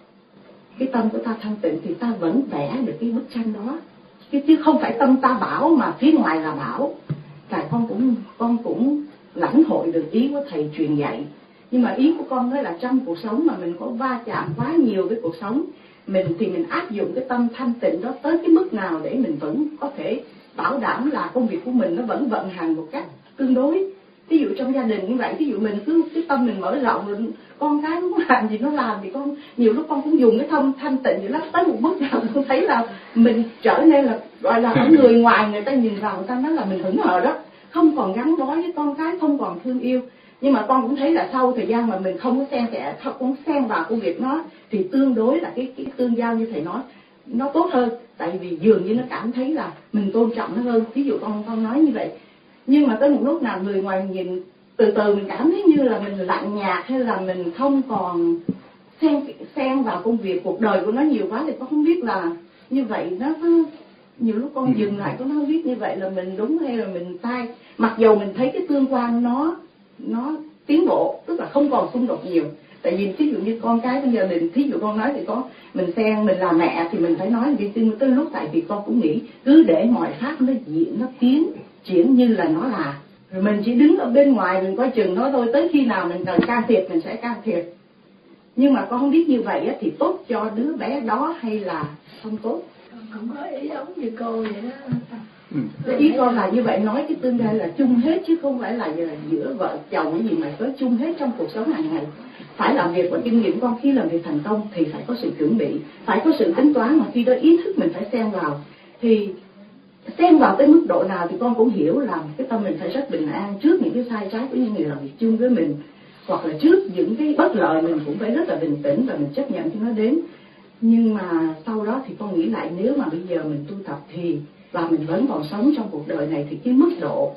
cái tâm của ta thanh tịnh thì ta vẫn vẽ được cái bức tranh đó, chứ không phải tâm ta bão mà phía ngoài là bão. Tại con cũng con cũng lãnh hội được ý của thầy truyền dạy. Nhưng mà ý của con nói là trong cuộc sống mà mình có va chạm quá nhiều với cuộc sống mình, thì mình áp dụng cái tâm thanh tịnh đó tới cái mức nào để mình vẫn có thể bảo đảm là công việc của mình nó vẫn vận hành một cách tương đối. Ví dụ trong gia đình như vậy, ví dụ mình cứ cái tâm mình mở rộng, rồi con cái muốn làm gì nó làm, thì con nhiều lúc con cũng dùng cái tâm thanh tịnh vậy đó, tới một bước nào con thấy là mình trở nên là gọi là ở người ngoài người ta nhìn vào người ta nói là mình hững hờ đó, không còn gắn bó với con cái, không còn thương yêu. Nhưng mà con cũng thấy là sau thời gian mà mình không có xen kẽ, không xen vào công việc nó, thì tương đối là cái cái tương giao như thầy nói nó tốt hơn. Tại vì dường như nó cảm thấy là mình tôn trọng nó hơn. Ví dụ con con nói như vậy, nhưng mà tới một lúc nào người ngoài nhìn từ từ mình cảm thấy như là mình lạnh nhạt, hay là mình không còn xen xen vào công việc, cuộc đời của nó nhiều quá, thì con không biết là như vậy nó cứ nhiều lúc con dừng lại, con không biết như vậy là mình đúng hay là mình sai. Mặc dù mình thấy cái tương quan nó nó tiến bộ, tức là không còn xung đột nhiều. Tại vì ví dụ như con cái trong gia đình, thí dụ con nói thì có mình xen, mình là mẹ thì mình phải nói vì tới lúc, tại vì con cũng nghĩ cứ để mọi pháp nó diễn, nó tiến chuyển như là nó là, rồi mình chỉ đứng ở bên ngoài mình coi chừng nó thôi, tới khi nào mình cần can thiệp mình sẽ can thiệp. Nhưng mà con không biết như vậy thì tốt cho đứa bé đó hay là không tốt. Không có ý giống như cô vậy đó. Ừ. Ý con là như vậy, nói cái tương lai là chung hết, chứ không phải là giữa vợ chồng cái gì mà có chung hết trong cuộc sống hàng ngày. Phải làm việc và kinh nghiệm con, khi làm việc thành công thì phải có sự chuẩn bị, phải có sự tính toán, mà khi đó ý thức mình phải xen vào. Thì xen vào tới mức độ nào thì con cũng hiểu là cái tâm mình phải rất bình an trước những cái sai trái của những người làm việc chung với mình, hoặc là trước những cái bất lợi mình cũng phải rất là bình tĩnh và mình chấp nhận khi nó đến. Nhưng mà sau đó thì con nghĩ lại, nếu mà bây giờ mình tu tập thì và mình vẫn còn sống trong cuộc đời này, thì cái mức độ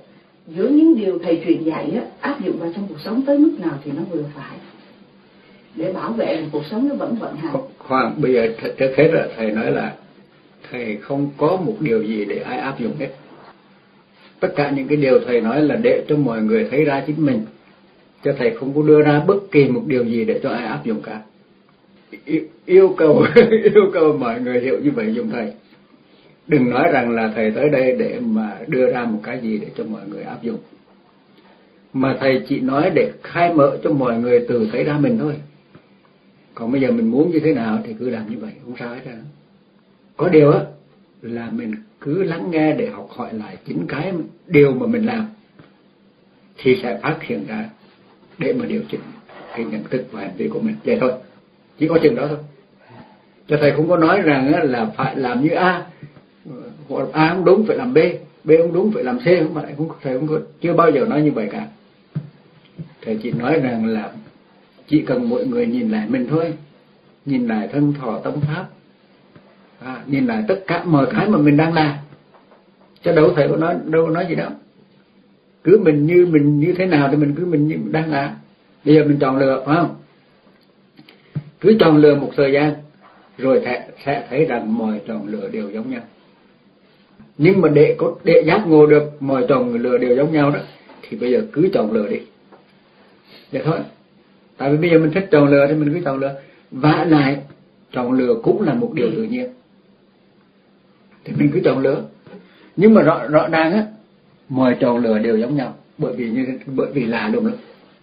giữa những điều thầy truyền dạy á, áp dụng vào trong cuộc sống tới mức nào thì nó vừa phải để bảo vệ cuộc sống nó vẫn vận hành. Khoan, bây giờ trước hết là thầy nói là thầy không có một điều gì để ai áp dụng hết. Tất cả những cái điều thầy nói là để cho mọi người thấy ra chính mình, cho thầy không có đưa ra bất kỳ một điều gì để cho ai áp dụng cả. Yêu, yêu cầu yêu cầu mọi người hiểu như vậy dùng thầy. Đừng nói rằng là thầy tới đây để mà đưa ra một cái gì để cho mọi người áp dụng, mà thầy chỉ nói để khai mở cho mọi người tự thấy ra mình thôi. Còn bây giờ mình muốn như thế nào thì cứ làm như vậy, không sao hết á. Có điều á là mình cứ lắng nghe để học hỏi lại chính cái điều mà mình làm thì sẽ phát hiện ra để mà điều chỉnh cái nhận thức và hành vi của mình. Vậy thôi, chỉ có chừng đó thôi. Cho thầy không có nói rằng là phải làm như A, hoặc A không đúng phải làm B, B không đúng phải làm C, không phải, không, thầy không có, chưa bao giờ nói như vậy cả. Thầy chỉ nói rằng là chỉ cần mọi người nhìn lại mình thôi, nhìn lại thân thọ tâm pháp, à, nhìn lại tất cả mọi cái mà mình đang làm, chứ đâu thầy có nói đâu có nói gì đâu. Cứ mình như mình như thế nào thì mình cứ mình như mình đang làm. Bây giờ mình chọn lựa, phải không? Cứ chọn lựa một thời gian rồi sẽ thấy rằng mọi chọn lựa đều giống nhau. Nhưng mà để có để giác ngộ được mọi chọn lựa đều giống nhau đó thì bây giờ cứ chọn lựa đi. Vậy thôi. Tại vì bây giờ mình thích chọn lựa thì mình cứ chọn lựa. Vả lại chọn lựa cũng là một điều tự nhiên, thì mình cứ chọn lựa. Nhưng mà rõ rõ ràng á, mọi chọn lựa đều giống nhau, bởi vì như bởi vì là đúng lắm.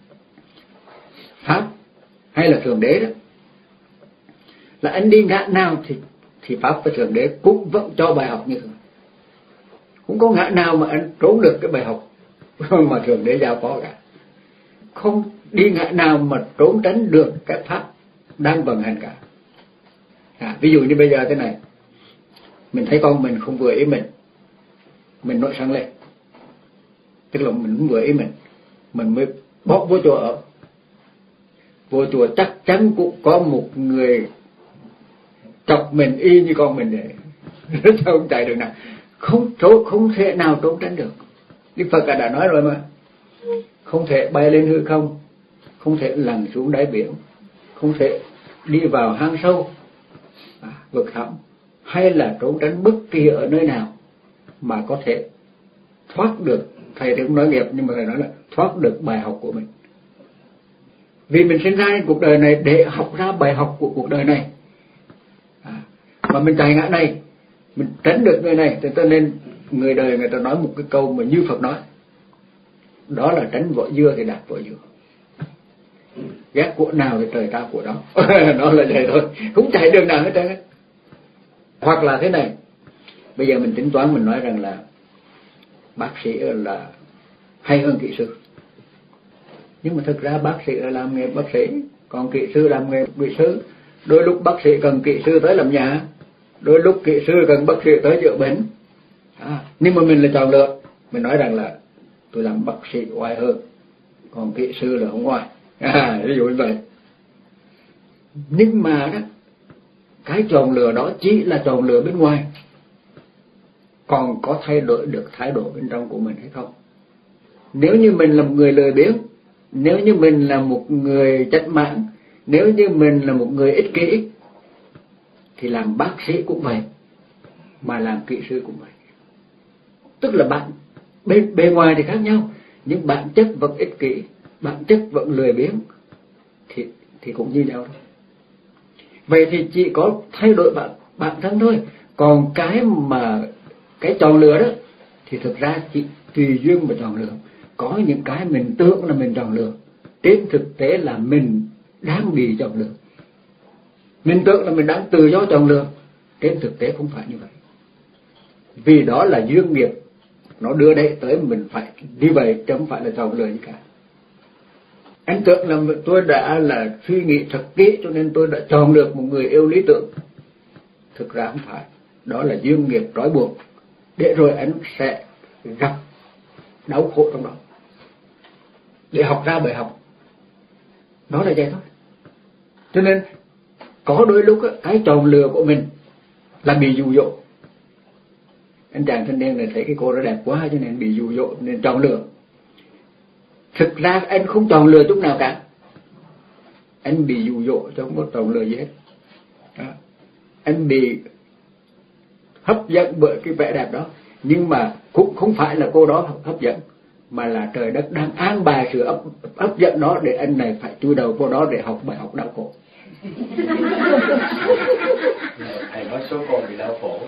Pháp hay là thượng đế đó, là anh đi ngã nào thì thì pháp và thượng đế cũng vẫn cho bài học như thường. Không có ngã nào mà anh trốn được cái bài học mà thượng đế giao phó cả. Không đi ngã nào mà trốn tránh được cái pháp đang vận hành cả. À, ví dụ như bây giờ thế này, mình thấy con mình không vừa ý mình, mình nổi sân lên, tức là mình không vừa ý mình, mình mới bóp vô chùa ở. Vô chùa chắc chắn cũng có một người chọc mình y như con mình vậy, sao không chạy được nào, không trốn, không thể nào trốn tránh được. Đức Phật đã nói rồi mà, không thể bay lên hư không, không thể lặn xuống đáy biển, không thể đi vào hang sâu, à, vực thẳm, hay là trốn tránh bất kỳ ở nơi nào mà có thể thoát được. Thầy thì không nói nghiệp, nhưng mà thầy nói là thoát được bài học của mình. Vì mình sinh ra cuộc đời này để học ra bài học của cuộc đời này, à, mà mình chạy ngã này, mình tránh được người này, cho nên người đời người ta nói một cái câu mà như Phật nói, đó là tránh vỏ dưa thì đạt vỏ dưa. Ghét của nào thì trời ta của đó. Nó là vậy thôi, không chạy đường nào hết trơn. Hoặc là thế này, bây giờ mình tính toán, mình nói rằng là bác sĩ là hay hơn kỹ sư, nhưng mà thực ra bác sĩ là làm nghề bác sĩ, còn kỹ sư làm nghề kỹ sư. Đôi lúc bác sĩ cần kỹ sư tới làm nhà, đôi lúc kỹ sư cần bác sĩ tới chữa bệnh, à, nhưng mà mình là chọn lựa, mình nói rằng là tôi làm bác sĩ oai hơn, còn kỹ sư là không oai, à, ví dụ như vậy. Nhưng mà đó, cái chọn lựa đó chỉ là chọn lựa bên ngoài, còn có thay đổi được thái độ bên trong của mình hay không. Nếu như mình là một người lười biếng, nếu như mình là một người chảnh mãn, nếu như mình là một người ích kỷ, thì làm bác sĩ cũng vậy, mà làm kỹ sư cũng vậy. Tức là bạn bên bề ngoài thì khác nhau, nhưng bản chất vẫn ích kỷ, bản chất vẫn lười biếng, thì thì cũng như nhau thôi. Vậy thì chỉ có thay đổi bản bản thân thôi. Còn cái mà cái chọn lựa đó thì thực ra chỉ tùy duyên mà chọn lựa. Có những cái mình tưởng là mình chọn lựa, trên thực tế là mình đang bị chọn lựa. Mình tưởng là mình đang tự do chọn lựa, trên thực tế không phải như vậy. Vì đó là duyên nghiệp, nó đưa đẩy tới mình phải như vậy, chứ không phải là chọn lựa gì cả. Anh tưởng là tôi đã là suy nghĩ thật kỹ cho nên tôi đã chọn được một người yêu lý tưởng. Thực ra không phải, đó là duyên nghiệp trói buộc, để rồi anh sẽ gặp đau khổ trong đó, để học ra bài học. Đó là vậy thôi. Cho nên có đôi lúc á, cái chọn lựa của mình là bị dụ dỗ. Anh chàng thanh niên này thấy cái cô đó đẹp quá cho nên bị dụ dỗ nên chọn lựa, Thực ra anh không chọn lựa chút nào cả, anh bị dụ dỗ chứ không có chọn lựa gì hết. Đó. Anh bị hấp dẫn bởi cái vẻ đẹp đó, nhưng mà cũng không phải là cô đó hấp dẫn, mà là trời đất đang an bài sự hấp, hấp dẫn đó để anh này phải chui đầu vô đó để học bài học đau khổ. Thầy nói số con bị đau khổ.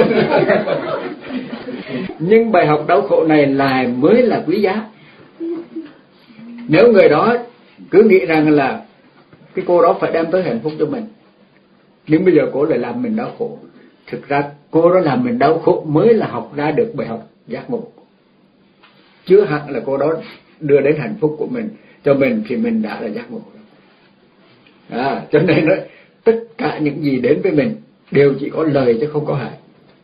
Nhưng bài học đau khổ này lại mới là quý giá. Nếu người đó cứ nghĩ rằng là cái cô đó phải đem tới hạnh phúc cho mình, nhưng bây giờ cô lại làm mình đau khổ, thực ra cô đó làm mình đau khổ mới là học ra được bài học giác ngộ, chưa hẳn là cô đó đưa đến hạnh phúc của mình cho mình thì mình đã là giác ngộ. À, cho nên đó, tất cả những gì đến với mình đều chỉ có lời chứ không có hại.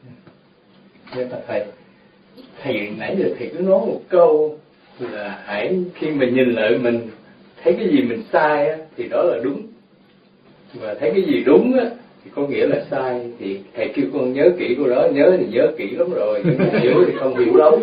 Nhưng mà thầy, thầy nãy giờ thầy cứ nói một câu là hãy khi mình nhìn lại mình thấy cái gì mình sai á, thì đó là đúng, và thấy cái gì đúng á, thì có nghĩa là sai. Thì thầy kêu con nhớ kỹ câu đó, nhớ thì nhớ kỹ lắm rồi, nhưng mà hiểu thì không hiểu lắm.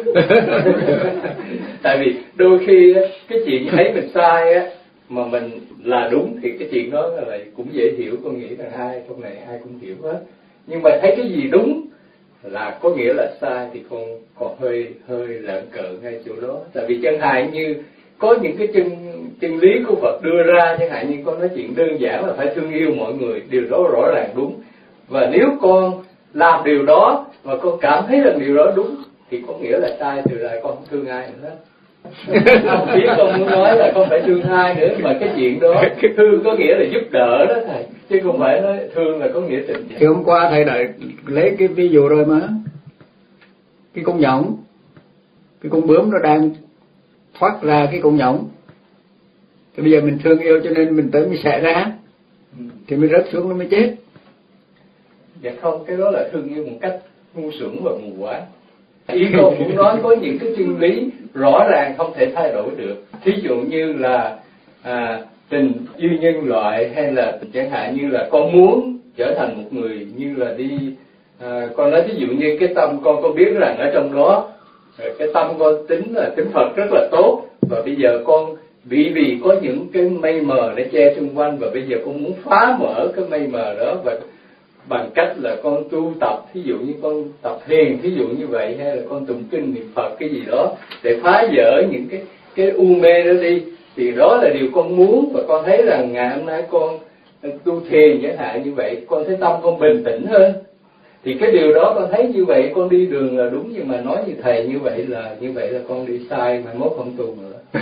Tại vì đôi khi á, cái chuyện thấy mình sai á mà mình là đúng thì cái chuyện đó là cũng dễ hiểu, con nghĩ là hai trong này ai cũng hiểu hết. Nhưng mà thấy cái gì đúng là có nghĩa là sai thì con còn hơi hơi lợn cợn ngay chỗ đó. Tại vì chẳng hạn như có những cái chân chân lý của Phật đưa ra, chẳng hạn như con nói chuyện đơn giản là phải thương yêu mọi người, điều đó rõ ràng đúng. Và nếu con làm điều đó và con cảm thấy rằng điều đó đúng thì có nghĩa là sai, từ lại con không thương ai nữa. Không biết con muốn nói là con phải thương ai nữa, mà cái chuyện đó thương có nghĩa là giúp đỡ đó thầy, chứ không phải nói thương là có nghĩa tình. Thì hôm qua thầy đã lấy cái ví dụ rồi mà, cái con nhộng, cái con bướm nó đang thoát ra cái con nhộng, thì bây giờ mình thương yêu cho nên mình tới mới xẻ ra, ừ. thì mới rớt xuống nó mới chết. Dạ không, cái đó là thương yêu một cách ngu xuẩn và mù quáng. Ý con cũng nói có những cái chân lý rõ ràng không thể thay đổi được. Thí dụ như là à, tình yêu nhân loại, hay là chẳng hạn như là con muốn trở thành một người như là đi à, con nói ví dụ như cái tâm con con biết rằng ở trong đó cái tâm con tính là tính Phật rất là tốt, và bây giờ con bị vì có những cái mây mờ để che xung quanh, và bây giờ con muốn phá mở cái mây mờ đó, và bằng cách là con tu tập, thí dụ như con tập thiền, thí dụ như vậy, hay là con tụng kinh niệm Phật cái gì đó để phá vỡ những cái cái u mê đó đi, thì đó là điều con muốn. Và con thấy rằng ngày hôm nay con tu thiền chẳng hạn như vậy, con thấy tâm con bình tĩnh hơn, thì cái điều đó con thấy như vậy con đi đường là đúng. Nhưng mà nói như thầy như vậy là như vậy là con đi sai, mai mốt không tu nữa.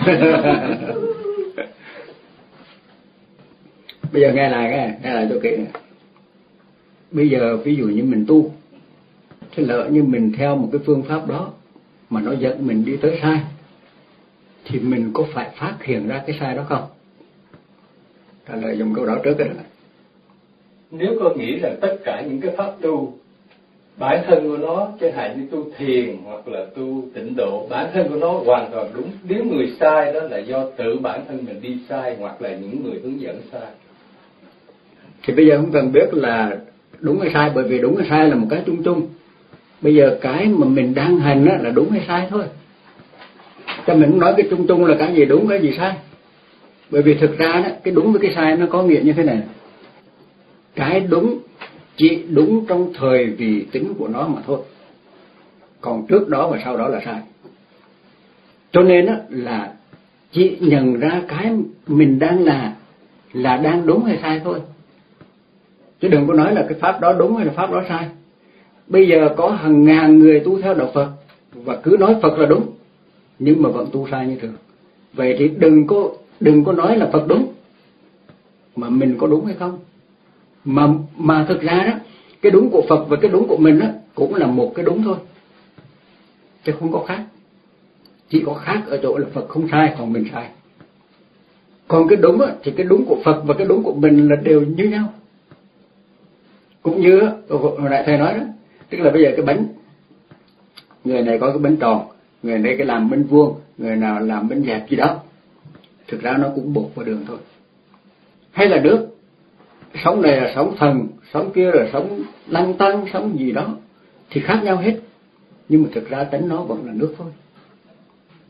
Bây giờ nghe lại nghe nghe lại cho kỹ này. Bây giờ ví dụ như mình tu, thế lỡ như mình theo một cái phương pháp đó mà nó dẫn mình đi tới sai, thì mình có phải phát hiện ra cái sai đó không? Trả lời dùng câu đó trước cái đó. Nếu con nghĩ rằng tất cả những cái pháp tu, bản thân của nó, chẳng hạn như tu thiền hoặc là tu tịnh độ, bản thân của nó hoàn toàn đúng. Nếu người sai đó là do tự bản thân mình đi sai, hoặc là những người hướng dẫn sai. Thì bây giờ không cần biết là đúng hay sai, bởi vì đúng hay sai là một cái chung chung. Bây giờ cái mà mình đang hành á là đúng hay sai thôi. Cho mình không nói cái chung chung là cái gì đúng cái gì sai. Bởi vì thực ra đó, cái đúng với cái sai nó có nghĩa như thế này. Cái đúng chỉ đúng trong thời vì tính của nó mà thôi, còn trước đó và sau đó là sai. Cho nên đó là chỉ nhận ra cái mình đang là là đang đúng hay sai thôi, chứ đừng có nói là cái pháp đó đúng hay là pháp đó sai. Bây giờ có hàng ngàn người tu theo đạo Phật và cứ nói Phật là đúng, nhưng mà vẫn tu sai như thường. Vậy thì đừng có đừng có nói là Phật đúng, mà mình có đúng hay không. Mà mà thực ra đó, cái đúng của Phật và cái đúng của mình đó cũng là một cái đúng thôi, chứ không có khác. Chỉ có khác ở chỗ là Phật không sai, còn mình sai. Còn cái đúng á, thì cái đúng của Phật và cái đúng của mình là đều như nhau. Cũng như hồi nãy thầy nói đó, tức là bây giờ cái bánh, người này có cái bánh tròn, người này cái làm bánh vuông, người nào làm bánh dẹp gì đó, thực ra nó cũng bột và đường thôi. Hay là nước, sống này là sống thần, sống kia là sống lăng tăng, sống gì đó, thì khác nhau hết, nhưng mà thực ra tính nó vẫn là nước thôi.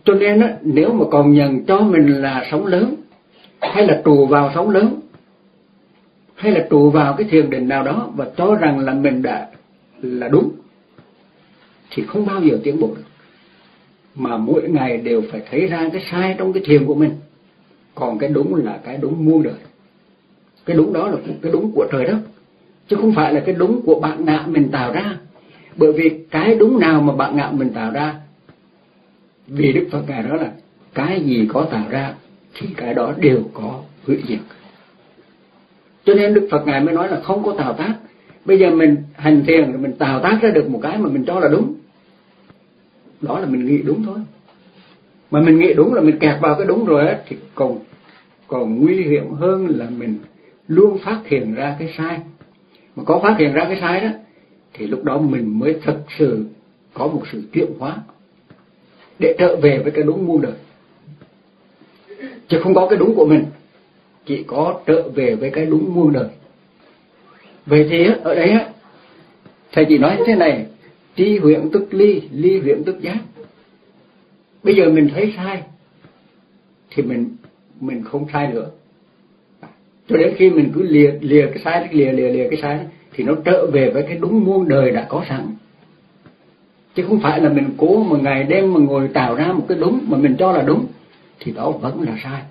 Cho nên á, nếu mà còn nhận cho mình là sống lớn, hay là trụ vào sống lớn, hay là trụ vào cái thiền định nào đó và cho rằng là mình đã là đúng, thì không bao giờ tiến bộ được. Mà mỗi ngày đều phải thấy ra cái sai trong cái thiền của mình. Còn cái đúng là cái đúng muôn đời. Cái đúng đó là cái đúng của trời đất, chứ không phải là cái đúng của bạn ngạ mình tạo ra. Bởi vì cái đúng nào mà bạn ngạ mình tạo ra, vì Đức Phật Ngài đó là cái gì có tạo ra thì cái đó đều có hủy diệt. Cho nên Đức Phật Ngài mới nói là không có tạo tác. Bây giờ mình hành thiền rồi mình tạo tác ra được một cái mà mình cho là đúng, đó là mình nghĩ đúng thôi. Mà mình nghĩ đúng là mình kẹt vào cái đúng rồi á, thì còn còn nguy hiểm hơn là mình luôn phát hiện ra cái sai. Mà có phát hiện ra cái sai đó thì lúc đó mình mới thật sự có một sự chuyển hóa để trở về với cái đúng muôn đời. Chứ không có cái đúng của mình, chỉ có trở về với cái đúng muôn đời. Vậy thì ở đây á, thầy chỉ nói thế này: tri huyễn tức ly, ly huyễn tức giác. Bây giờ mình thấy sai thì mình mình không sai nữa, cho đến khi mình cứ lìa lìa cái sai, lìa lìa lìa cái sai thì nó trở về với cái đúng muôn đời đã có sẵn. Chứ không phải là mình cố mà ngày đêm mà ngồi tạo ra một cái đúng mà mình cho là đúng, thì đó vẫn là sai.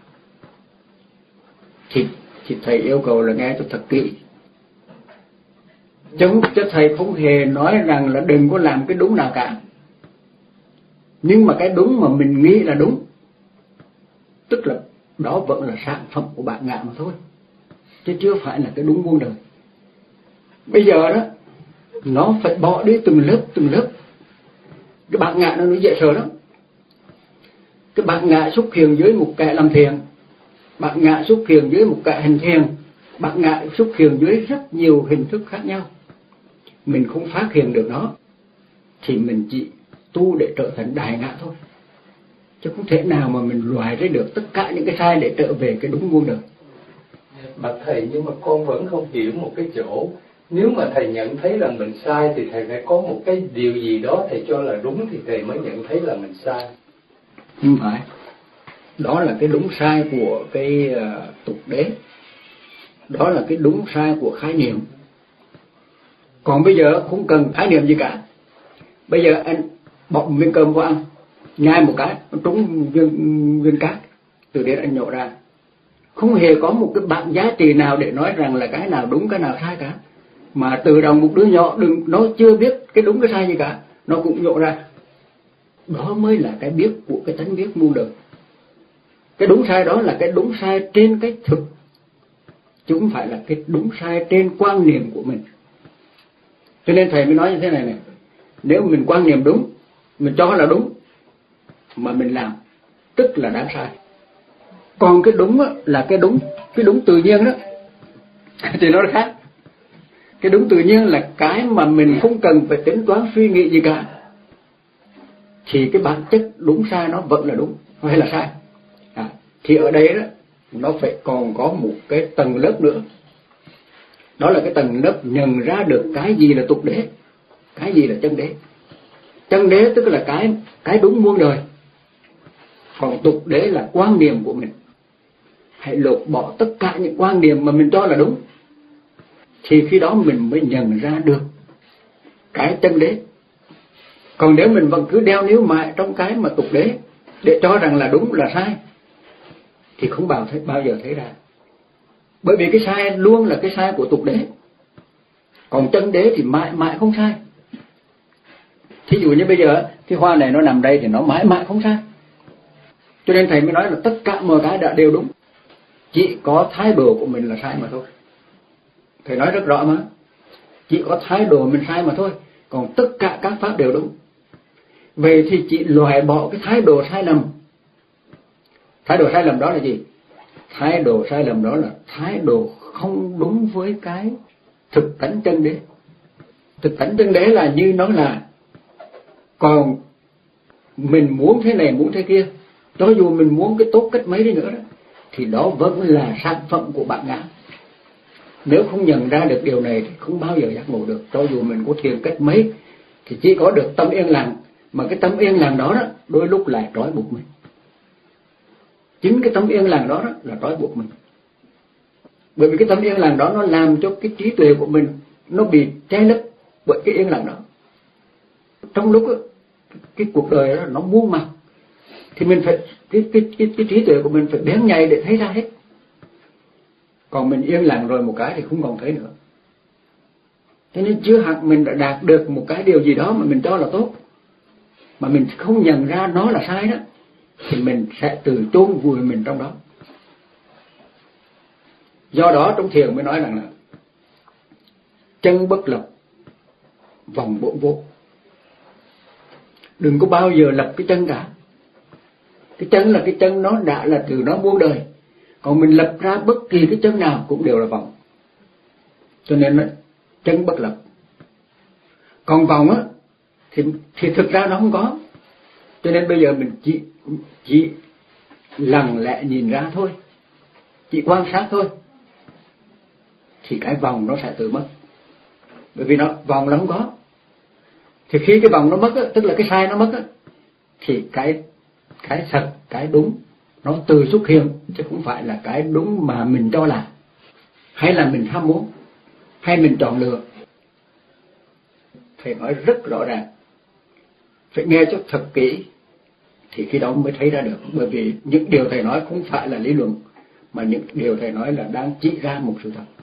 Thì, thì thầy yêu cầu là nghe cho thật kỹ. Chứ, chứ thầy không hề nói rằng là đừng có làm cái đúng nào cả. Nhưng mà cái đúng mà mình nghĩ là đúng, tức là đó vẫn là sản phẩm của bạn ngạ mà thôi, chứ chưa phải là cái đúng muôn đời. Bây giờ đó, nó phải bỏ đi từng lớp từng lớp. Cái bạn ngạ nó dễ sợ lắm. Cái bạn ngạ xuất hiện dưới một kẻ làm thiền, bạn ngạ xuất hiện dưới một kẻ hành thiền, bạn ngạ xuất hiện dưới rất nhiều hình thức khác nhau. Mình không phát hiện được nó thì mình chỉ tu để trở thành đại ngạ thôi, chứ không thể nào mà mình loại ra được tất cả những cái sai để trở về cái đúng muôn đời. Mà thầy, nhưng mà con vẫn không hiểu một cái chỗ. Nếu mà thầy nhận thấy là mình sai thì thầy phải có một cái điều gì đó thầy cho là đúng thì thầy mới nhận thấy là mình sai. Không phải. Đó là cái đúng sai của cái uh, tục đế. Đó là cái đúng sai của khái niệm. Còn bây giờ không cần khái niệm gì cả. Bây giờ anh bọc một miếng cơm vào ăn, nhai một cái, nó trúng viên, viên cát, từ đấy anh nhổ ra. Không hề có một cái bảng giá trị nào để nói rằng là cái nào đúng, cái nào sai cả. Mà từ đầu một đứa nhỏ đừng, nó chưa biết cái đúng cái sai gì cả, nó cũng nhổ ra. Đó mới là cái biết của cái tánh biết muôn đời. Cái đúng sai đó là cái đúng sai trên cái thực, chứ không phải là cái đúng sai trên quan niệm của mình. Cho nên thầy mới nói như thế này này: nếu mình quan niệm đúng, mình cho là đúng, mà mình làm, tức là đáng sai. Còn cái đúng là cái đúng, cái đúng tự nhiên đó, thì nó khác. Cái đúng tự nhiên là cái mà mình không cần phải tính toán suy nghĩ gì cả, thì cái bản chất đúng sai nó vẫn là đúng hay là sai. À, thì ở đây đó, nó phải còn có một cái tầng lớp nữa. Đó là cái tầng lớp nhận ra được cái gì là tục đế, cái gì là chân đế. Chân đế tức là cái cái đúng muôn đời, còn tục đế là quan niệm của mình. Hãy lột bỏ tất cả những quan niệm mà mình cho là đúng, thì khi đó mình mới nhận ra được cái chân đế. Còn nếu mình vẫn cứ đeo níu mãi trong cái mà tục đế để cho rằng là đúng là sai, thì không bao, bao giờ thấy ra. Bởi vì cái sai luôn là cái sai của tục đế, còn chân đế thì mãi mãi không sai. Thí dụ như bây giờ cái hoa này nó nằm đây thì nó mãi mãi không sai. Cho nên thầy mới nói là tất cả mọi cái đã đều đúng, chỉ có thái độ của mình là sai mà thôi. Thầy nói rất rõ mà, chỉ có thái độ mình sai mà thôi, còn tất cả các pháp đều đúng. Vậy thì chỉ loại bỏ cái thái độ sai lầm. Thái độ sai lầm đó là gì? Thái độ sai lầm đó là thái độ không đúng với cái thực tánh chân đế. Thực tánh chân đế là như nó là, còn mình muốn thế này muốn thế kia, cho dù mình muốn cái tốt cách mấy đi nữa đó, thì đó vẫn là sản phẩm của bạn ngã. Nếu không nhận ra được điều này thì không bao giờ giác ngộ được. Cho dù mình có thiền cách mấy thì chỉ có được tâm yên lặng, mà cái tâm yên lặng đó, đó đôi lúc lại trói buộc mình. Chính cái tấm yên lặng đó, đó là trói buộc mình. Bởi vì cái tấm yên lặng đó nó làm cho cái trí tuệ của mình nó bị che lấp bởi cái yên lặng đó. Trong lúc đó, cái cuộc đời đó nó muôn mặt thì mình phải cái, cái, cái, cái trí tuệ của mình phải bén nhạy để thấy ra hết. Còn mình yên lặng rồi một cái thì không còn thấy nữa. Cho nên chưa hẳn mình đã đạt được một cái điều gì đó mà mình cho là tốt, mà mình không nhận ra nó là sai đó, thì mình sẽ tự chôn vùi mình trong đó. Do đó trong thiền mới nói rằng là chân bất lập, vòng bổn vô. Đừng có bao giờ lập cái chân cả. Cái chân là cái chân nó đã là từ nó muôn đời. Còn mình lập ra bất kỳ cái chân nào cũng đều là vòng. Cho nên là chân bất lập. Còn vòng á thì, thì thực ra nó không có. Cho nên bây giờ mình chỉ, chỉ lặng lẽ nhìn ra thôi, chỉ quan sát thôi, thì cái vòng nó sẽ tự mất. Bởi vì nó vòng là không có. Thì khi cái vòng nó mất á, tức là cái sai nó mất á, thì cái cái thật, cái đúng nó tự xuất hiện, chứ không phải là cái đúng mà mình cho là, hay là mình ham muốn, hay mình chọn lựa. Thầy nói rất rõ ràng, phải nghe cho thật kỹ thì khi đó mới thấy ra được. Bởi vì những điều thầy nói không phải là lý luận, mà những điều thầy nói là đang chỉ ra một sự thật.